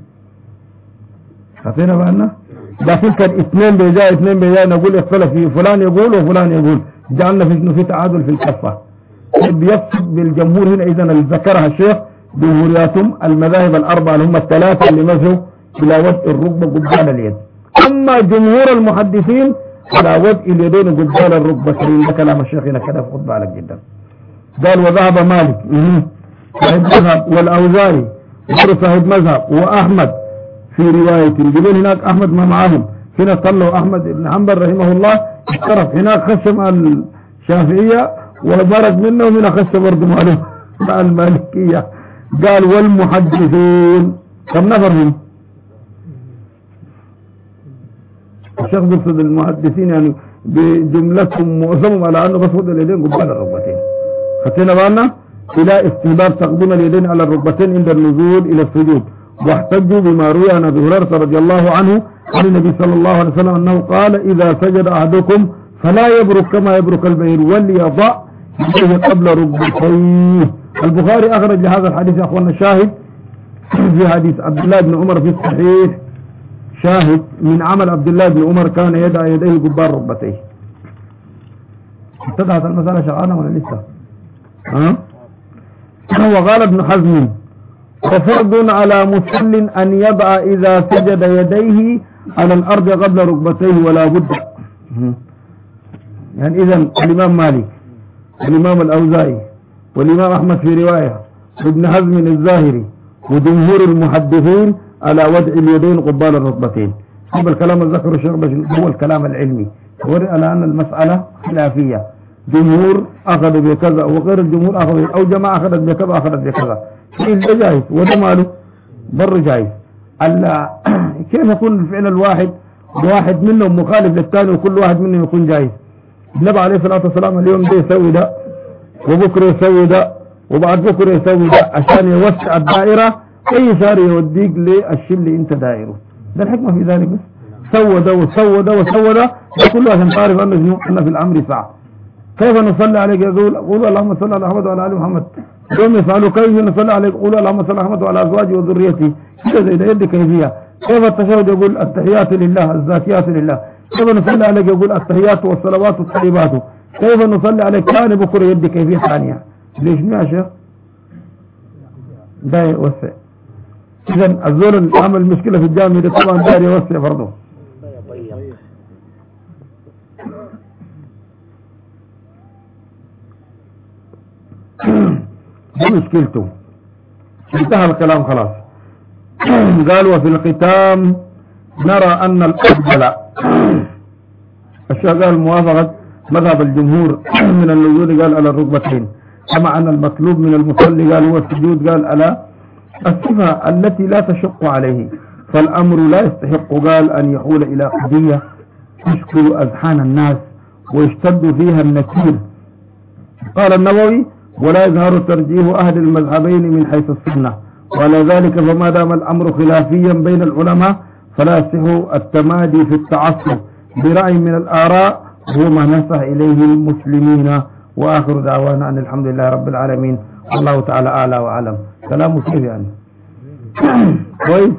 خطينا بأننا لكن كان 2 بيجاء نقول اختلف فيه فلان يقول وفلان يقول، جعلنا في تعادل في الكفة. بيقصد بالجمهور هنا إذن اللي ذكرها الشيخ جمهورياتهم المذاهب 4 اللي هم 3 اللي مشوا إلى وضع الركبة قبال اليد. أما جمهور المحدثين على وضع اليدين قبال الركبتين. ده كلام الشيخ هنا كده خد بالك جدا. قال وذهب مالك صاحب مذهب والأوزاعي غير صاحب مذهب وأحمد في رواية يقولون هناك أحمد ما معهم. هنا طلعوا أحمد بن حنبل رحمه الله اخترف هناك خشم الشافعية وبرد منه هنا خشم برضه مع المالكية. قال والمحدثين كم نفر هم؟ الشيخ بيقصد المحدثين يعني بجملتهم معظمهم على انه بس وضع اليدين قبال الركبتين. خدتنا بالنا الى استحباب تقديم اليدين على الركبتين عند النزول الى السجود. واحتجوا بما روي عن ابي هريره رضي الله عنه عن النبي صلى الله عليه وسلم انه قال اذا سجد احدكم فلا يبرك كما يبرك البعير وليضع يديه قبل ركبتيه. البخاري اخرج لهذا الحديث يا اخواننا شاهد في حديث عبد الله بن عمر في الصحيح، شاهد من عمل عبد الله بن عمر كان يدع يديه قبال ركبتيه. اتضحت المسألة شغالة ولا لسه؟ وقال ابن حزم وفرض على مسل أن يضع إذا سجد يديه على الأرض قبل ركبتيه ولا بد. يعني إذن الإمام مالك والإمام الأوزاعي والإمام أحمد في رواية وابن حزم الظاهري وجمهور المحدثين على وضع اليدين قبال الركبتين. هذا الكلام الذكر الشيخ هو الكلام العلمي، ورئ على أن المسألة خلافية. جمهور أخذ بكذا وغير الجمهور أخذ أو جماعة أخذت بكذا أخذت بكذا. ده جائز وده ماله بر جائز. كيف يكون الفعل الواحد واحد منهم مخالف للثاني وكل واحد منهم يكون جائز؟ النبي عليه الصلاة والسلام اليوم ده يسوي ده وبكرة يسوي ده وبعد بكرة يسوي ده عشان يوسع الدائرة. اي شهر يوديك للشيء اللي انت دايره. ده الحكمة في ذلك بس سوى ده وسوى ده وسوى ده كله عشان تعرف انه احنا في الامر ساعة. كيف نصلي عليك يقول قولوا اللهم صل على محمد وعلى ال محمد. يوم يسألوا كيف نصلي عليك قولوا اللهم صل على محمد وعلى ازواجه وذريته. كده زي ده يدي كيفية. كيف التشهد يقول التحيات لله الزاكيات لله. كيف نصلي عليك يقول التحيات والصلوات والطيبات. كيف نصلي عليك ثاني بكره يدي كيفية ثانية. ليش يا شيخ؟ ده يوسع. إذن الزول اللي عمل مشكلة في الجامعة دي طبعا داير يوسع برضه. دي مشكلته. انتهى الكلام خلاص. قال وفي الختام نرى أن الأفضل الشيخ موافقة مذهب الجمهور من النزول قال على الركبتين، كما أن المطلوب من المصلي قال هو السجود قال على الصفة التي لا تشق عليه، فالأمر لا يستحق قال أن يحول إلى قضية تشكل أذهان الناس ويشتد فيها النكير. قال النووي ولا يظهر ترجيح أهل المذهبين من حيث السنة، وعلى ذلك فما دام الأمر خلافيا بين العلماء فلا يصح التمادي في التعصب برأي من الآراء هو ما نصح إليه المسلمين. وآخر دعوانا أن الحمد لله رب العالمين، والله تعالى أعلى وأعلم. كلام كيف يعني؟ كويس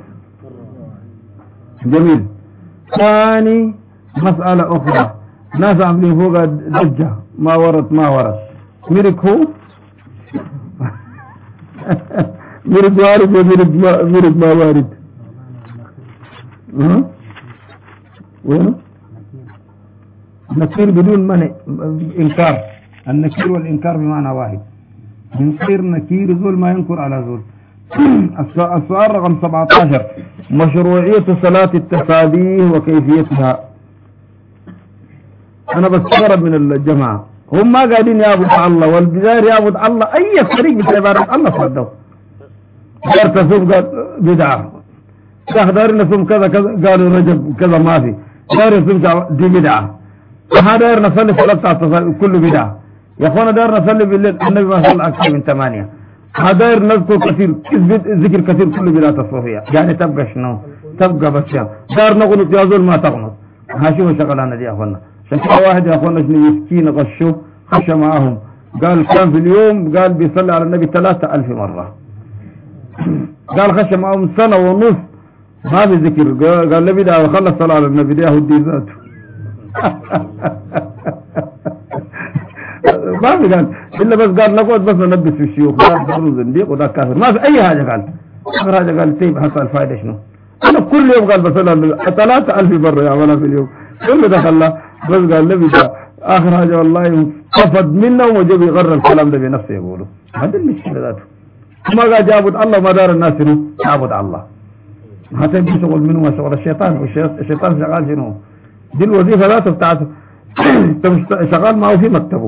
جميل. ثاني مسألة أخرى، ناس عاملين فوق دجة ما ورد ميرك هو ميرك وارد وميرك ما وارد. وين نكير بدون منع إنكار، النكير والإنكار بمعنى واحد، من غير نكير زول ما ينكر على زول. السؤال رقم 17 مشروعية صلاة التسابيح وكيفيتها. أنا بستغرب من الجماعة، هم ما قاعدين يعبدوا الله والبداية يعبد الله، أي فريق بتعبارة الله صدوا دار تصوم قال بدعة، دار نصوم كذا كذا قالوا رجب كذا ما في، دار يصوم دي بدعة، هذا دار نصلي صلاة كله بدعة. يا أخوانا دار نصلي بالليل النبي ما صلى أكثر من 8. هذا نذكر كثير ذكر كثير كله بلا تصوفية، يعني تبقى شنو؟ تبقى بس يعني دار نغنط يا زول ما تغنط. هاشوف شغلانة دي يا أخوانا. شكرا واحد يا أخوانا شنو يسكين غشوا خشى معاهم، قال كان في اليوم قال بيصلي على النبي 3000 مرة، قال خشى معاهم سنة ونص ما بذكر، قال لي بدأ وخلص صلاة على النبي ده يهودي ذاته. ما في قال إلا بس قال نقعد بس نلبس في الشيوخ، قال ده زنديق وده كافر، ما في أي حاجة. قال آخر حاجة قال طيب حصل الفائدة شنو؟ أنا كل يوم قال بصلي 3000 مرة يا ولا في اليوم كله دخل له، بس قال لي ده آخر حاجة والله قفد منه وجب يغرر الكلام ده بنفسه يقولوا. هذا المشكلة ذاته. ما قال جابد الله ما دار الناس شنو؟ عبد الله. هذا بيشغل منه ما شغل الشيطان، والشيطان شغال شنو؟ دي الوظيفة ذاته بتاعته. شغال معه في مكتبه.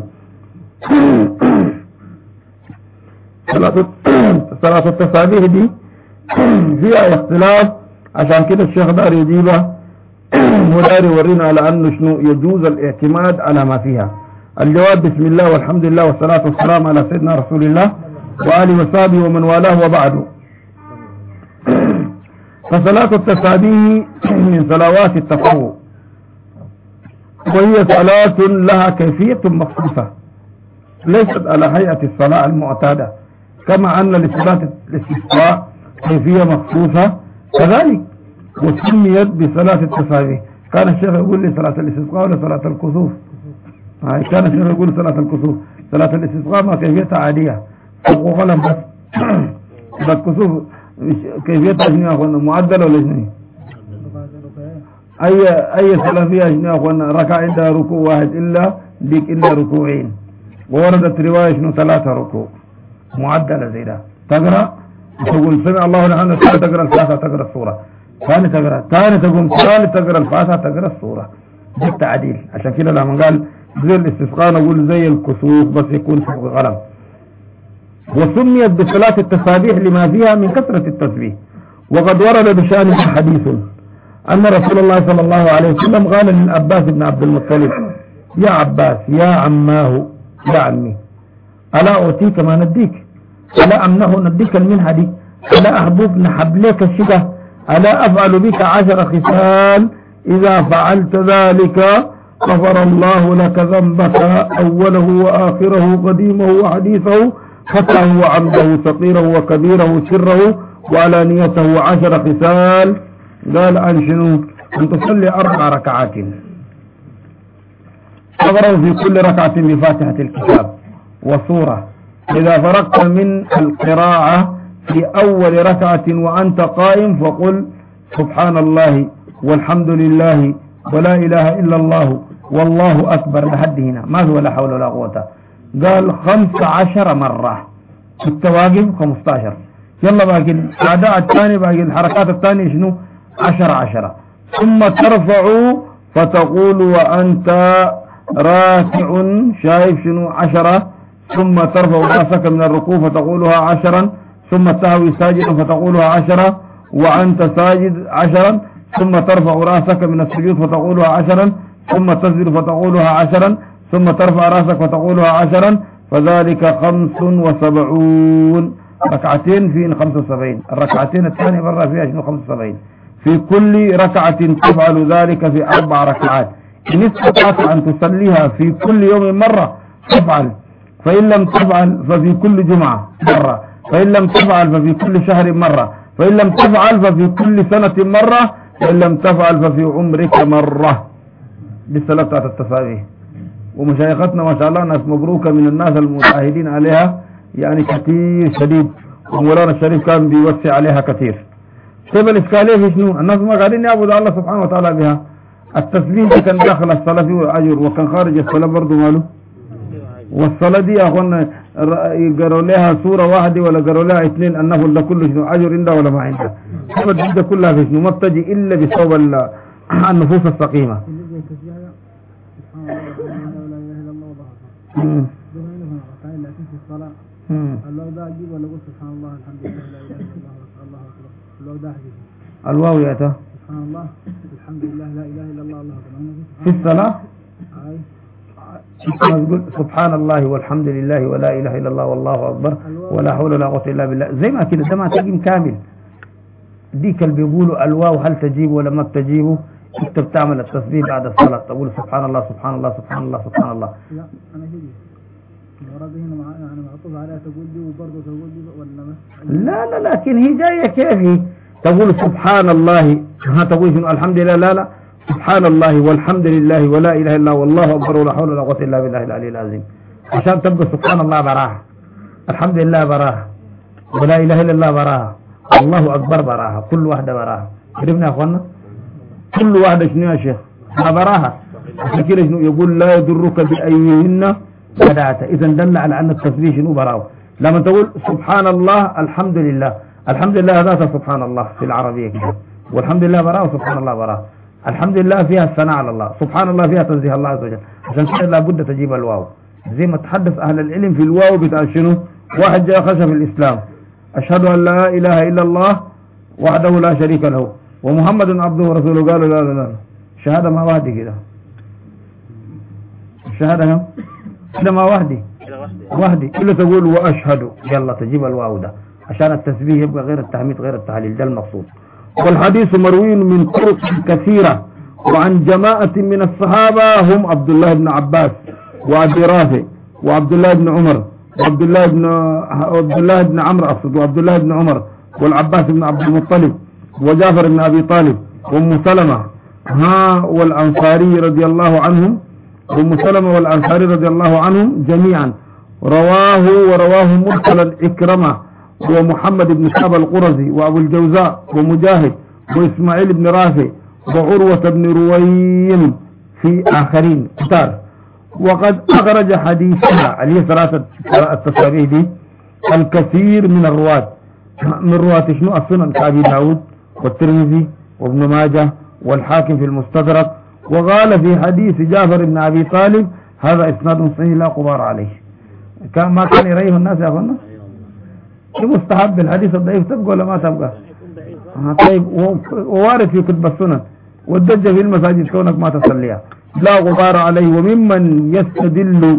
صلاة التسابيح دي فيها اختلاف، عشان كده الشيخ دار يجيبها ودار يورينا على انه شنو يجوز الاعتماد على ما فيها. الجواب بسم الله والحمد لله والصلاة والسلام على سيدنا رسول الله وآله وصحبه ومن والاه وبعده. فصلاة التسابيح من صلوات التطوع، وهي صلاة لها كيفية مخصوصة ليست على هيئة الصلاة المعتادة، كما أن لصلاة الاستسقاء كيفية مخصوصة كذلك، وسميت بصلاة التسابيح. كان الشيخ يقول لي صلاة الاستسقاء ولا صلاة الكسوف؟ كان الشيخ يقول صلاة الكسوف. صلاة الاستسقاء ما كيفيتها عادية فوق قلم بس. الكسوف كيفيتها شنو يا اخوانا؟ معدلة ولا شنو؟ اي صلاة فيها شنو يا اخوانا؟ ركع عندها ركوع واحد الا ديك الا ركوعين، ووردت رواية شنو 3 ركوع معدلة زي ده. تقرأ تقول سمع الله لمن حمده، تقرأ الفاتحة تقرأ السورة، ثاني تقرأ، ثاني تقوم ثالث تقرأ الفاتحة تقرأ السورة. ده التعديل. عشان كده لما قال زي الاستسقاء نقول زي الكسوف بس يكون فوق غلم. وسميت بصلاة التسابيح لما فيها من كثرة التسبيح. وقد ورد بشأنها حديث أن رسول الله صلى الله عليه وسلم قال للعباس بن عبد المطلب: يا عباس يا عماه يا عمي، ألا أعطيك ما نديك؟ ألا أمنه نديك المنحة دي؟ ألا أحبب نحبلك الشدة؟ ألا أفعل بك 10 خصال إذا فعلت ذلك غفر الله لك ذنبك أوله وآخره قديمه وحديثه فتحه وعمده صغيره وكبيره سره وعلانيته 10 خصال. قال عن شنو؟ أن تصلي 4 ركعات تقرأ في كل ركعة بفاتحة الكتاب وسورة. إذا فرغت من القراءة في أول ركعة وأنت قائم فقل سبحان الله والحمد لله ولا إله إلا الله والله أكبر لحد هنا، ما هو لا حول ولا قوة. قال 15 مرة في التواقف 15، يلا باقي الأداء الثاني، باقي الحركات الثانية شنو؟ 10 ثم ترفع فتقول وأنت راكع، شايف شنو 10، ثم ترفع رأسك من الركوع فتقولها 10، ثم تهوي ساجدا فتقولها 10، وأنت ساجد 10، ثم ترفع رأسك من السجود فتقولها 10، ثم تسجد فتقولها 10، ثم ترفع رأسك فتقولها 10، فذلك 75 ركعتين في 75. الركعتين الثانية مرة فيها شنو 75. في كل ركعة تفعل ذلك في 4 ركعات. إن استطعت أن تصليها في كل يوم مرة تفعل، فإن لم تفعل ففي كل جمعة مرة، فإن لم تفعل ففي كل شهر مرة، فإن لم تفعل ففي كل سنة مرة، فإن لم تفعل ففي عمرك مرة. بالصلاة بتاعت التسابيح. ومشايختنا ما شاء الله ناس مبروكة من الناس المتعاهدين عليها يعني كثير شديد، ومولانا الشريف كان بيوسع عليها كثير. طيب الإشكالية في شنو؟ الناس ما قاعدين يعبدوا الله سبحانه وتعالى بها. التسبيح كان داخل الصلاة فيه أجر، وكان خارج الصلاة برضه ماله. والصلاة دي يا أخوانا قالوا لها سورة واحدة ولا قالوا لها 2 النفل ده كله شنو أجر عندها ولا ما عندها؟ الصلاة دي كلها في شنو؟ ما بتجي إلا بصوب النفوس السقيمة. لكن في الصلاة الواو ده أجيب ولا أقول سبحان الله الحمد لله لا إله إلا الله الله أكبر؟ الواو ده أجيب. الواو ياته سبحان الله الحمد لله لا إله إلا الله الله أكبر. في الصلاة تقول سبحان الله والحمد لله ولا إله إلا الله والله أكبر ولا حول ولا قوة إلا بالله. زي ما كده ده ما تجيب كامل. ديك اللي بيقولوا الواو هل تجيب ولا ما تجيبه؟ انت بتعمل التسبيح بعد الصلاة تقول سبحان الله سبحان الله سبحان الله سبحان الله. لا أنا هنا هنا معانا أنا معطوف عليها تقول دي وبرضه تقول دي ولا لا لكن هي جاية كيف هي تقول سبحان الله ها تقول شنو الحمد لله لا سبحان الله والحمد لله ولا إله إلا الله والله أكبر ولا حول ولا قوة إلا بالله العلي العظيم، عشان تبقى سبحان الله براها، الحمد لله براها، ولا إله إلا الله براها، الله أكبر براها، كل واحدة براها. عرفنا يا أخوانا؟ كل واحدة شنو يا شيخ؟ ما براها. لكن شنو يقول لا يضرك بأيهن بدأت. إذا دل على أن التسبيح شنو براو. لما تقول سبحان الله الحمد لله، الحمد لله ذات سبحان الله في العربية كده، والحمد لله براو سبحان الله براو. الحمد لله فيها الثناء على الله، سبحان الله فيها تنزيه الله عز وجل. عشان كده لابد تجيب الواو. زي ما تحدث أهل العلم في الواو بتاع شنو؟ واحد جاء خشى في الإسلام أشهد أن لا إله إلا الله وحده لا شريك له ومحمد عبده ورسوله، قالوا لا شهادة ما واحدة كده، الشهادة كده ما واحدة إلا تقول وأشهد، يلا تجيب الواو ده عشان التسبيح يبقى غير التحميد غير التهليل، ده المقصود. والحديث مروي من طرق كثيرة وعن جماعة من الصحابة هم عبد الله بن عباس وأبي رافع وعبد الله بن عمر وعبد الله بن عمرو أقصد، وعبد الله بن عمر والعباس بن عبد المطلب وجعفر بن أبي طالب وأم سلمة والأنصاري رضي الله عنهم، وأم سلمة والأنصاري رضي الله عنهم جميعا. ورواه مرسلا إكرمة ومحمد بن كعب القرزي وأبو الجوزاء ومجاهد وإسماعيل بن رافع وعروة بن رويم في آخرين كتار. وقد أخرج حديثها عليه ثلاثة التسابيح دي الكثير من الرواة، من رواة شنو السنن كأبي داود والترمذي وابن ماجه والحاكم في المستدرك. وقال في حديث جعفر بن أبي طالب هذا إسناد صحيح لا غبار عليه. ما كان يريه الناس يا أخوانا؟ مستحب الحديث الضعيف تبقى ولا ما تبقى؟ طيب ووارد في كتب السنن والدجة في المساجد كونك ما تصليها لا غبار عليه. ومما يستدل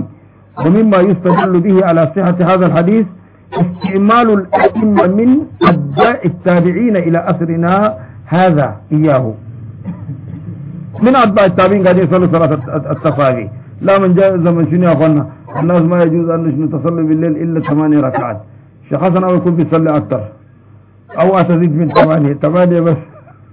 به على صحة هذا الحديث استعمال الأئمة من أتباع التابعين إلى أثرنا هذا إياه، من أتباع التابعين قاعدين يصلوا صلاة التفاهي. لا من جاء زمن شنو يا أخوانا الناس ما يجوز أن تصلي بالليل إلا 8 ركعات. شيخ حسن أو يكون بيصلي أكثر أو أتزيد من 8 بس.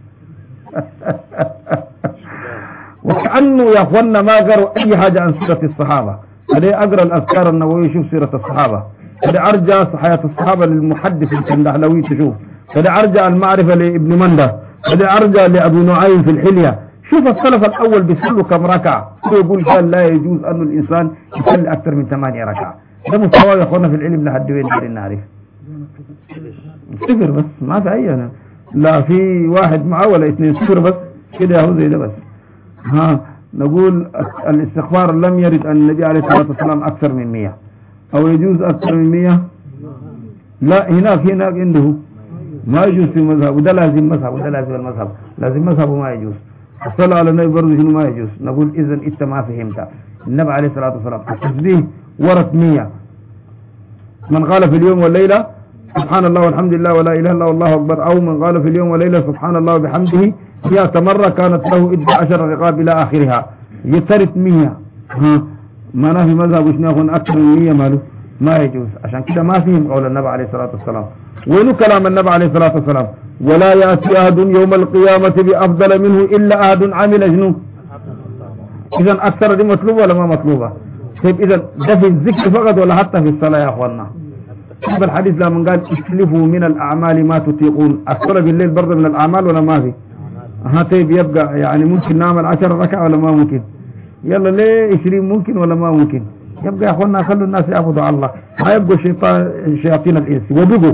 وكأنه يا أخوانا ما قروا أي حاجة عن سيرة الصحابة. هذا أقرأ الأذكار النووية يشوف سيرة الصحابة، هذا أرجع حياة الصحابة للمحدث الكندهلوي تشوف، هذا أرجع المعرفة لابن منده، هذا أرجع لأبو نعيم في الحلية. شوف السلف الأول بيصلوا كم ركعة، يقول قال لا يجوز أن الإنسان يصلي أكثر من 8 ركعة. ده مستوى يا أخوانا في العلم لحد وين نعرف. صفر بس ما في أي لا في واحد معه ولا اثنين صفر بس كده هو زي ده بس. ها نقول الاستغفار لم يرد أن النبي عليه الصلاة والسلام أكثر من 100 أو يجوز أكثر من 100. لا هناك عنده ما يجوز في مذهب وده لازم مذهب وده لازم المذهب لازم مذهب وما يجوز. الصلاة على النبي برضه شنو ما يجوز. نقول إذا أنت ما فهمت النبي عليه الصلاة والسلام التسبيح ورد 100 من قال في اليوم والليلة سبحان الله والحمد لله ولا إله إلا الله والله أكبر أو من قال في اليوم والليلة سبحان الله وبحمده 100 مرة كانت له 11 رقاب إلى آخرها يترك 100. ما في مذهب وش ناخذ أكثر من 100 ماله ما يجوز. عشان كده ما فيهم قول النبي عليه الصلاة والسلام. وينو كلام النبي عليه الصلاة والسلام ولا يأتي أحد يوم القيامة بأفضل منه إلا أحد عمل جنوب. إذا أكثر دي مطلوبة ولا ما مطلوبة؟ طيب إذا ده في الذكر فقط ولا حتى في الصلاة يا أخوانا؟ في الحديث لما قال اسلفوا من الأعمال ما تطيقون. الصلاة بالليل برضه من الأعمال ولا ما في؟ طيب يبقى يعني ممكن نعمل 10 ركعة ولا ما ممكن؟ يلا ليه 20 ممكن ولا ما ممكن؟ يبقى يا أخوانا خلوا الناس يعبدوا الله ما يبقوا شياطين الإنس وبقوا.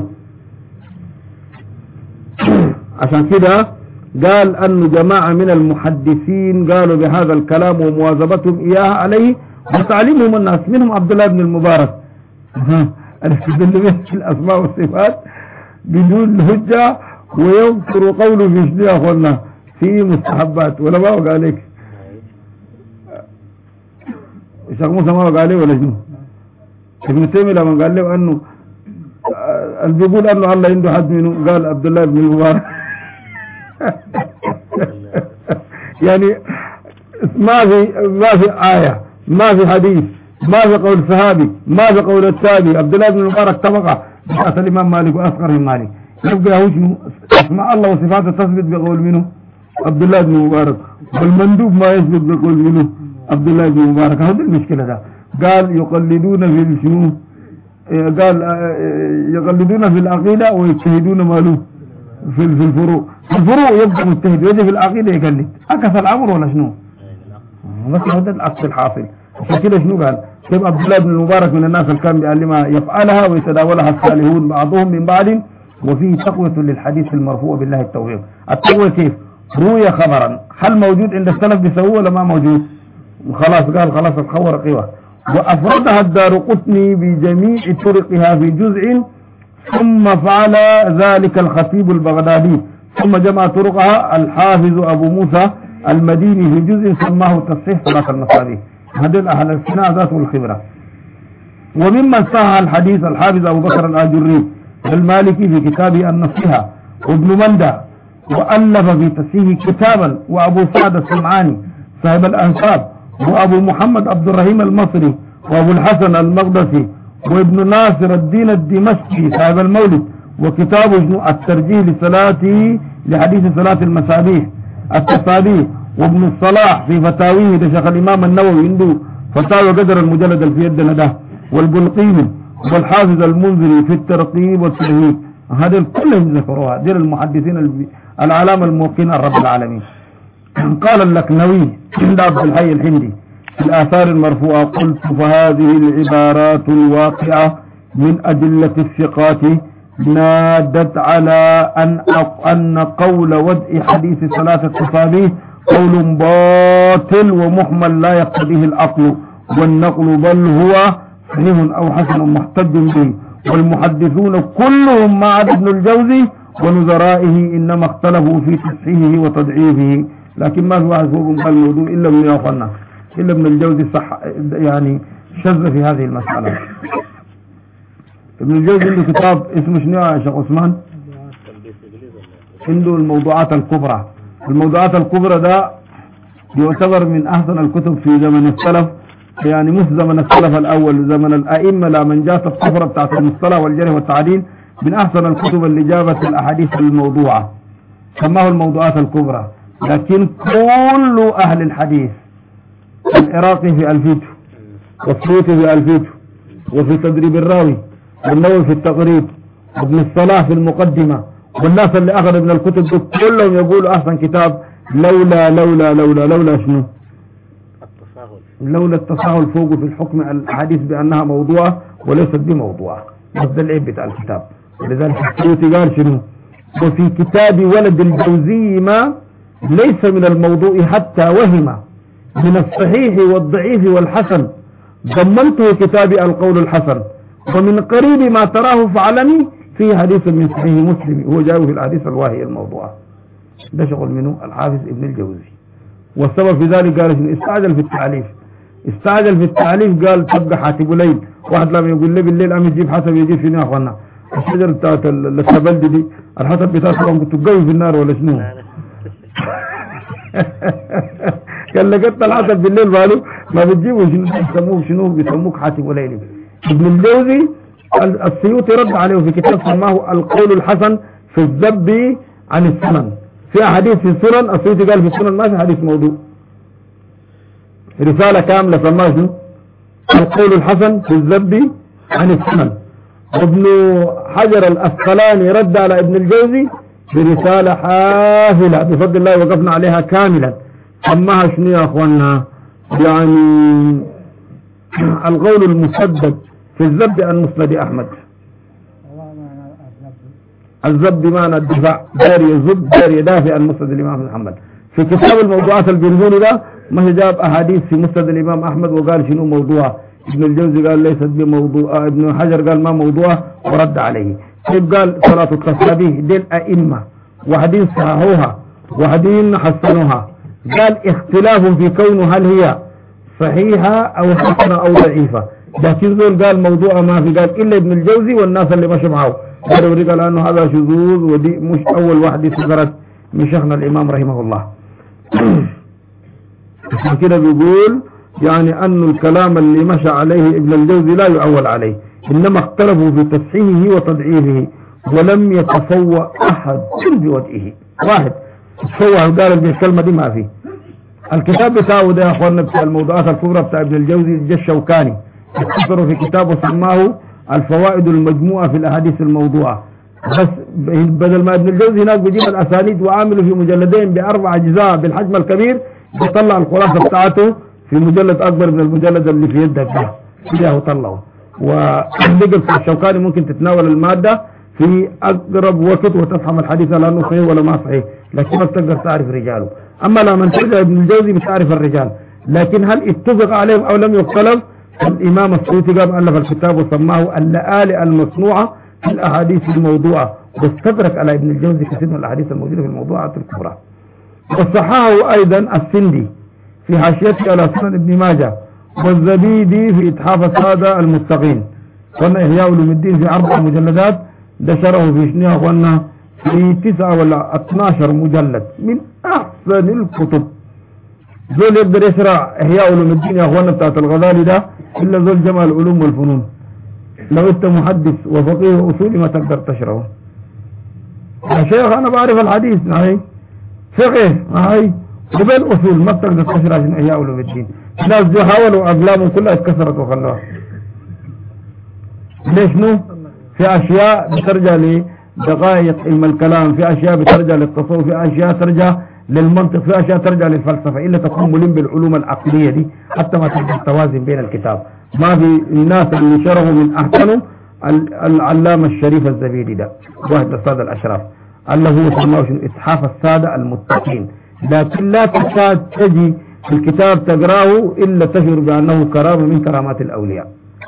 عشان كده قال أن جماعة من المحدثين قالوا بهذا الكلام ومواظبتهم إياه عليه وتعليمهم الناس منهم عبد الله بن المبارك في الأسماء والصفات بدون هجة ويذكر قوله في شنو يا أخوانا في مستحبات ولا ما وقع عليك الشيخ موسى ما وقع عليه ولا شنو. ابن تيمية لما قال له أنه اللي بيقول أنه الله عنده حد منه قال عبد الله بن المبارك يعني ما في آية ما في حديث ما في قول صحابي ما في قول التابعي. عبد الله بن المبارك طبقة بحث الإمام مالك وأصغر من مالك يبقى هو شنو اسماء الله وصفاته تثبت بقول منه عبد الله بن المبارك والمندوب ما يثبت بقول منه عبد الله بن المبارك. هذه المشكلة ده. قال يقلدون في شنو قال يقلدون في العقيدة ويجتهدون ماله في الفروع. الفروع يبقى مجتهد ويجي في العقيدة يقلد أكثر الأمر ولا شنو. بس هذا العكس الحاصل. عشان كده شنو قال كيف عبد الله بن المبارك من الناس اللي كان بيعلمها يفعلها ويتداولها الصالحون بعضهم من بعض وفيه تقوية للحديث المرفوع بالله التوفيق. التقوية كيف روي خبرا هل موجود عند السلف بيسووه ولا ما موجود. خلاص قال خلاص الخبر قوة وأفردها الدارقطني بجميع طرقها في جزء ثم فعل ذلك الخطيب البغدادي ثم جمع طرقها الحافظ أبو موسى المديني في جزء سماه تصحيح صلاة المصابيح. هذا أهل الصناعة ذاته الخبرة. وممن صح الحديث الحافظ أبو بكر الآجري المالكي في كتابه النصيحة وابن مندى وألف في تصحيح كتابا وأبو سعد السمعاني صاحب الأنصاب وأبو محمد عبد الرحيم المصري وأبو الحسن المقدسي وابن ناصر الدين الدمشقي صاحب المولد وكتابه الترجيح لحديث صلاة المصابيح التصابيح وابن الصلاح في فتاويه لشيخ الإمام النووي عنده فتاوى قدر المجلد في يدنا ده والبلقيني والحافظ المنذري في الترقيب والترهيب. هذا كلهم ذكروها دير المحدثين العلامة الموقنين رب العالمين. قال اللكنوي عند عبد الحي الهندي في الآثار المرفوعة قلت فهذه العبارات الواقعة من أدلة الثقات نادت على أن قول وضع حديث صلاة التصابيح قول باطل ومحمل لا يقتضيه العقل والنقل بل هو صحيح أو حسن محتج به. والمحدثون كلهم مع ابن الجوزي ونظرائه إنما اختلفوا في تصحيحه وتضعيفه. لكن ما في واحد فوقهم قال الموضوع إلا ابن يوخنا إلا ابن الجوزي صح يعني شذ في هذه المسألة. ابن الجوزي عنده كتاب اسمه شنو يا شيخ عثمان عنده الموضوعات الكبرى. الموضوعات الكبرى ده يعتبر من أحسن الكتب في زمن السلف يعني مش زمن السلف الأول زمن الأئمة لمن جاءت الطفرة بتاعت المصطلح والجرح والتعديل من أحسن الكتب اللي جابت الأحاديث الموضوعة سماه الموضوعات الكبرى. لكن كل أهل الحديث العراقي في ألفيته والسيوطي في ألفيته وفي تدريب الراوي والنووي في التقريب وابن الصلاح في المقدمة والناس اللي أخذوا من الكتب كلهم يقولوا أحسن كتاب لولا شنو لولا التساهل فوق في الحكم الحديث بأنها موضوعة وليست بموضوعة. هذا العيب بتاع الكتاب ولذلك السيوطي قال شنو وفي كتاب ولد الجوزي ما ليس من الموضوع حتى وهم من الصحيح والضعيف والحسن ضمنته كتابي القول الحسن ومن قريب ما تراه فعلني في حديث من صحيح مسلم هو جاءه في الحديث الواهي الموضوع. ده شغل منه الحافظ ابن الجوزي. والسبب في ذلك قال انه استعجل في التعليف قال تبقى حاتب ليل واحد لما يقول لي بالليل عم يجيب حسب يجيب شنو يا اخوانا الشجر بتاعت السبلدي دي الحسب بتاعتهم كنت تقوي في النار ولا شنو قال لقيت الحسب بالليل باله ما بتجيبوا شنو بيسموك حاتب ليل. ابن الجوزي السيوطي رد عليه في كتاب سماه القول الحسن في الذب عن السنن. في حديث في السنن السيوطي قال في السنن ما في حديث موضوع. رسالة كاملة سماها شنو القول الحسن في الذب عن السنن. ابن حجر الأسقلاني رد على ابن الجوزي برسالة حافلة بفضل الله وقفنا عليها كاملا سماها شنو يا اخوانا يعني القول المسدد في الذب عن مسند احمد. الذب بمعنى الدفاع داري يذب داري يدافع عن مسند الامام محمد. في كتاب الموضوعات البرزوني ده ما جاب احاديث في مسند الامام احمد وقال شنو موضوع. ابن الجوزي قال ليست بموضوع ابن حجر قال ما موضوع ورد عليه. طيب قال صلاة التصابيح دي الائمة وحدين صححوها وحدين حسنوها. قال اختلاف في كونه هل هي صحيحة او حسنة او ضعيفة لكن ذول قال موضوع ما في قال الا ابن الجوزي والناس اللي مشوا معه قالوا قال انه هذا شذوذ ودي مش اول واحدة صدرت من شيخنا الامام رحمه الله. عشان كده بيقول يعني ان الكلام اللي مشى عليه ابن الجوزي لا يعول عليه انما اختلفوا في تصحيحه وتضعيفه ولم يتفوه احد بوجهه. واحد تفوه قال بالكلمة دي ما فيه. الكتاب بتاعه ده يا اخواننا بتاع الموضوعات الكبرى بتاع ابن الجوزي الشوكاني اختصروا في كتابه سماه الفوائد المجموعة في الاحاديث الموضوعة. بس بدل ما ابن الجوزي هناك بيجيب الاسانيد وعامله في مجلدين ب4 اجزاء بالحجم الكبير بيطلع الخلاصة بتاعته في مجلد اكبر من المجلد اللي في يدك ده كده وطلعه. ولقى الشوكاني ممكن تتناول المادة في اقرب وقت وتفهم الحديث لانه صحيح ولا ما صحيح لكن ما تقدر تعرف رجاله. اما لما ترجع ابن الجوزي بتعرف الرجال لكن هل اتفق عليهم او لم يختلف. الامام السيوطي قام الف الكتاب وسماه اللآلئ المصنوعة في الاحاديث الموضوعة واستدرك على ابن الجوزي كثير من الاحاديث الموجودة في الموضوعات الكبرى. وصححه ايضا السندي في حاشيته على سنن ابن ماجه والزبيدي في اتحاف السادة المستقيم. قلنا احياء علوم الدين في 4 مجلدات نشره في شنو يا اخوانا في 9 ولا 12 مجلد من احسن الكتب. زول يقدر يشرح احياء علوم الدين يا اخوانا بتاعت الغزالي ده الا زول جمع العلوم والفنون. لو انت محدث وفقيه واصولي ما تقدر تشرحه. يا شيخ انا بعرف الحديث هاي فقه هاي وبالاصول ما بتقدر تشرح احياء علوم الدين. الناس دي حاولوا اقلامهم كلها اتكسرت وخلوها. ليش نو؟ في اشياء بترجع لدقائق علم الكلام في اشياء بترجع للتصوف في اشياء ترجع للمنطق في اشياء ترجع للفلسفة الا تكون ملم بالعلوم العقلية دي حتى ما تقدر توازن بين الكتاب. ما في الناس اللي شرحوا من احسنهم العلامة الشريف الزبيدي ده واحد السادة الاشراف اللي هو سماه اتحاف السادة المتقين. لكن لا تكاد تجي في الكتاب تقراه الا تشعر بانه كرامة من كرامات الاولياء.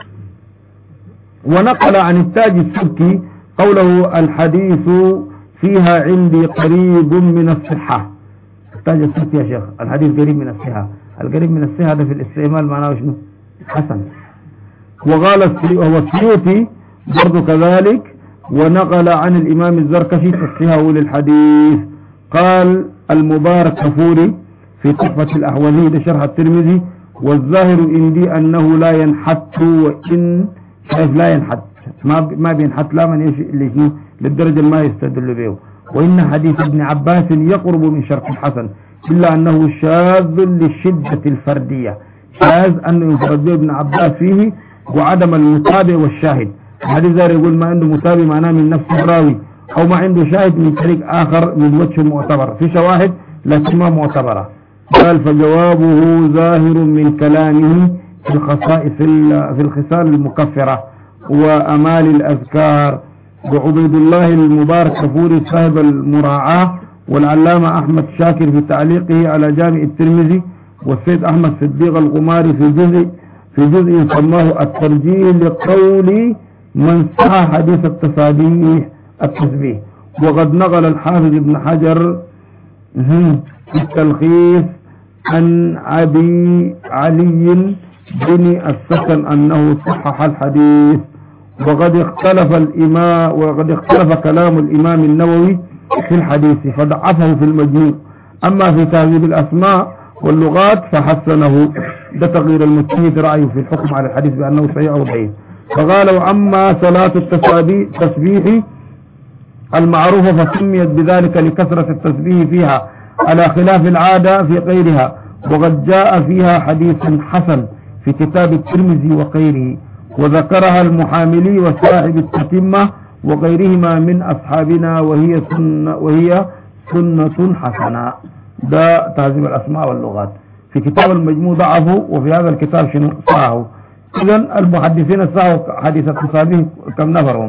ونقل عن التاج السبكي قوله الحديث فيها عندي قريب من الصحة. التاج السبكي يا شيخ الحديث قريب من الصحة. القريب من الصحة ده في الاستعمال معناه شنو؟ حسن. وقال هو السيوطي برضو كذلك ونقل عن الامام الزركشي تصحيحه للحديث. قال المبارك كفوري في تحفة الاحوذي لشرح الترمذي والظاهر عندي انه لا ينحت وان شايف لا ينحت ما بينحت لا من يشي للدرجة ما يستدل به. وإن حديث ابن عباس يقرب من شرح الحسن إلا أنه شاذ للشدة الفردية. شاذ أنه ينفرد به ابن عباس فيه وعدم المتابع والشاهد. الحديث ذا يقول ما عنده متابع معناه من نفس الراوي أو ما عنده شاهد من طريق آخر من وجه معتبر في شواهد لكن ما معتبرة. قال فجوابه ظاهر من كلامه في الخصائص في الخصال المكفرة وأمال الأذكار وعبيد الله المبارك كفوري صاحب المراعاة، والعلامة أحمد شاكر في تعليقه على جامع الترمذي، والسيد أحمد صديق الغماري في جزء سماه الترجيح لقول من صح حديث التسبيح. وقد نقل الحافظ ابن حجر في التلخيص عن أبي علي بن السكن أنه صحح الحديث. وقد اختلف كلام الإمام النووي في الحديث فضعفه في المجموع. أما في تهذيب الأسماء واللغات فحسنه. ده تغيير المجتهد رأيه في الحكم على الحديث بأنه صحيح أو ضعيف. فقال وأما صلاة التسبيح المعروفة فسميت بذلك لكثرة التسبيح فيها على خلاف العادة في غيرها. وقد جاء فيها حديث حسن في كتاب الترمذي وغيره، وذكرها المحاملي وصاحب التتمة وغيرهما من أصحابنا وهي سنة حسنة. ده تهذيب الأسماء واللغات. في كتاب المجموع ضعفه، وفي هذا الكتاب شنو صححه. إذن المحدثين صححوا حديث التسابيح كم نفرهم؟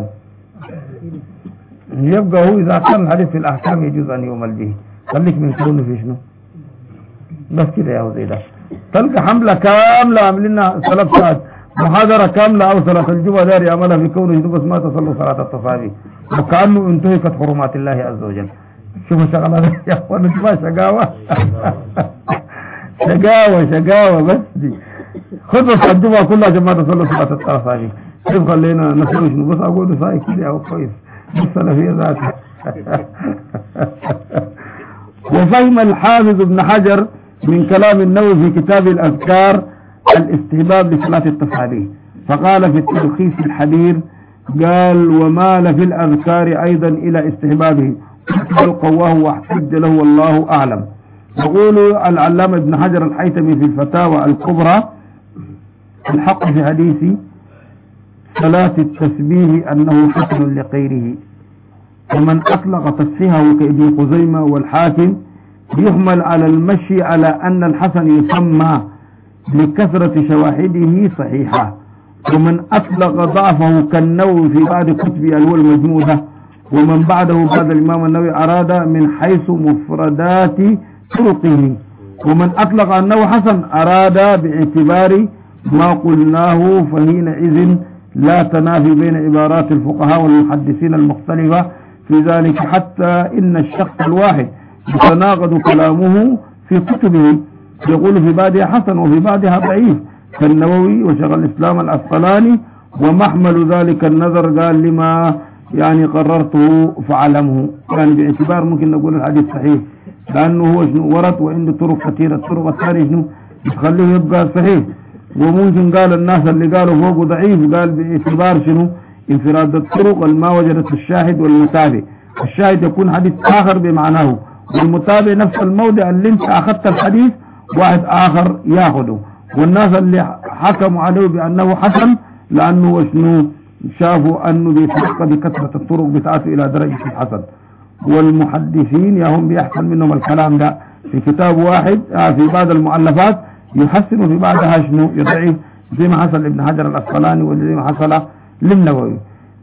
يبقى هو إذا كان الحديث في الأحكام يجوز أن يؤمل به. خليك من كونه في شنو بس كده يا زي ده. تلقى حملة كاملة عاملينها 3 ساعات، محاضرة كاملة أو صلاة الجمعة دار يعملها في كونه بس ما تصلوا صلاة التصابيح، وكأنه انتهكت حرمات الله عز وجل. شوف الشغلة يا أخوان، ما شقاوة شقاوة بس دي. خذوا الجمعة كلها عشان ما تصلوا صلاة التصابيح. كيف خلينا نسوي شنو بس أقول صاير كده أو كويس السلفية ذاتها. وفهم الحافظ ابن حجر من كلام النووي في كتاب الأذكار الاستحباب لصلاة التصابيح، فقال في التلخيص الحبير قال ومال في الأذكار أيضا إلى استحبابه بل قواه واحتج له والله أعلم. يقول العلامة ابن حجر الحيثمي في الفتاوى الكبرى الحق في حديث صلاة التسبيح أنه حسن لغيره، ومن أطلق تصحيحه كابن خزيمة والحاكم يحمل على المشي على أن الحسن يسمى لكثرة شواهده صحيحة، ومن أطلق ضعفه كالنووي في بعض كتبه هو المجموعة، ومن بعده بعد الإمام النووي أراد من حيث مفردات طرقه، ومن أطلق أنه حسن أراد باعتبار ما قلناه، فحينئذ لا تنافي بين عبارات الفقهاء والمحدثين المختلفة في ذلك، حتى إن الشخص الواحد يتناقض كلامه في كتبه، يقول في بعضها حسن وفي بعضها ضعيف كالنووي وشيخ الإسلام العسقلاني، ومحمل ذلك النظر قال لما يعني قررته فعلمه، يعني باعتبار ممكن نقول الحديث صحيح لأنه هو شنو ورد وعنده طرق كثيرة، الطرق الثانية شنو يخليه يبقى صحيح. وممكن قال الناس اللي قالوا فوقه ضعيف قال باعتبار شنو انفراد الطرق ما وجدت الشاهد والمتابع. الشاهد يكون حديث آخر بمعناه، والمتابع نفس الموضع اللي انت أخذت الحديث واحد آخر ياخده. والناس اللي حكموا عليه بأنه حسن لأنه وشنو شافوا أنه بيتلقى بكثرة الطرق بتاعته إلى درجة الحسن. والمحدثين يهم بيحصل منهم الكلام ده في كتاب واحد في بعض المؤلفات يحسن في بعضها شنو يضعف، زي ما حصل لابن حجر العسقلاني وزي ما حصل للنووي.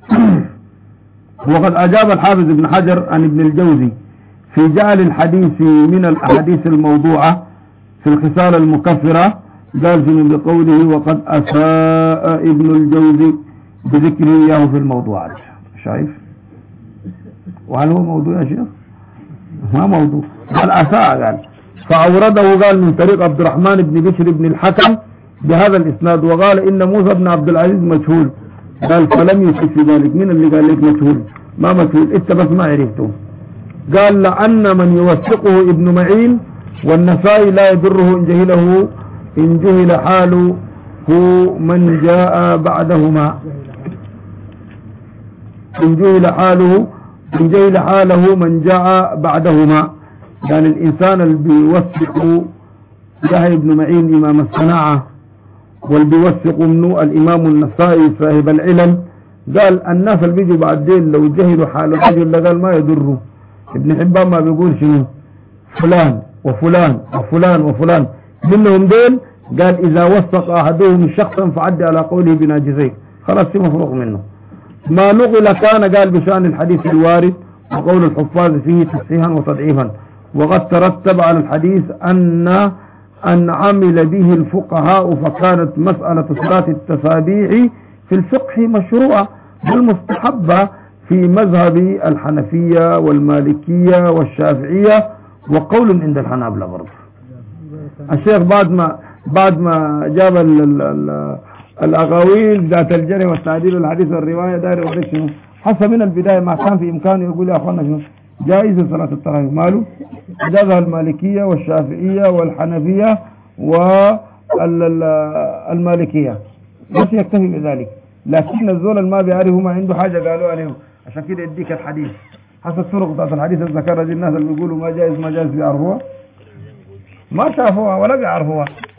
وقد أجاب الحافظ ابن حجر عن ابن الجوزي في جعل الحديث من الأحاديث الموضوعة في الخصال المكفرة، قال في بقوله وقد أساء ابن الجوزي بذكره إياه في الموضوعات. شايف؟ وهل هو موضوع يا شيخ؟ ما موضوع، قال أساء قال، فأورده قال من طريق عبد الرحمن بن بشر بن الحكم بهذا الإسناد، وقال إن موسى بن عبد العزيز مجهول، قال فلم يشك في ذلك. من اللي قال لك مجهول؟ ما مجهول انت بس ما عرفته. قال لأن من يوثقه ابن معين والنسائي لا يضره إن جهل حاله من جاء بعدهما، إن جهل حاله من جاء بعدهما. يعني الإنسان اللي بيوثق يحيى بن معين إمام الصناعة واللي بيوثق منه الإمام النسائي صاحب العلل، قال الناس اللي بيجوا بعدين لو جهلوا حال الرجل قال ما يضره. ابن حبان ما بيقول شنو فلان وفلان وفلان وفلان منهم دين، قال إذا وثق أحدهم شخصا فعد على قوله بناجزيه، خلاص في مفروغ منه. ما نقل كان قال بشأن الحديث الوارد وقول الحفاظ فيه تصحيحا وتضعيفا، وقد ترتب على الحديث أن عمل به الفقهاء، فكانت مسألة صلاة التسابيح في الفقه مشروعة بالمستحبة في مذهب الحنفية والمالكية والشافعية، وقول عند الحنابلة برضه. الشيخ بعد ما جاب الأقاويل ذات الجرح والتعديل والحديث والرواية داير يوريك شنو حسب من البداية ما كان في إمكانه يقول يا أخوانا شنو جائزة صلاة التراويح ماله، أجازها المالكية والشافعية والحنفية والمالكية، بس يكتفي بذلك. لكن الزول ما بيعرفوا ما عنده حاجة قالوا عليهم، عشان كده يديك الحديث حسب الطرق بتاعت الحديث الذكر دي. الناس اللي بيقولوا ما جائز بيعرفوها، ما شافوها ولا بيعرفوها.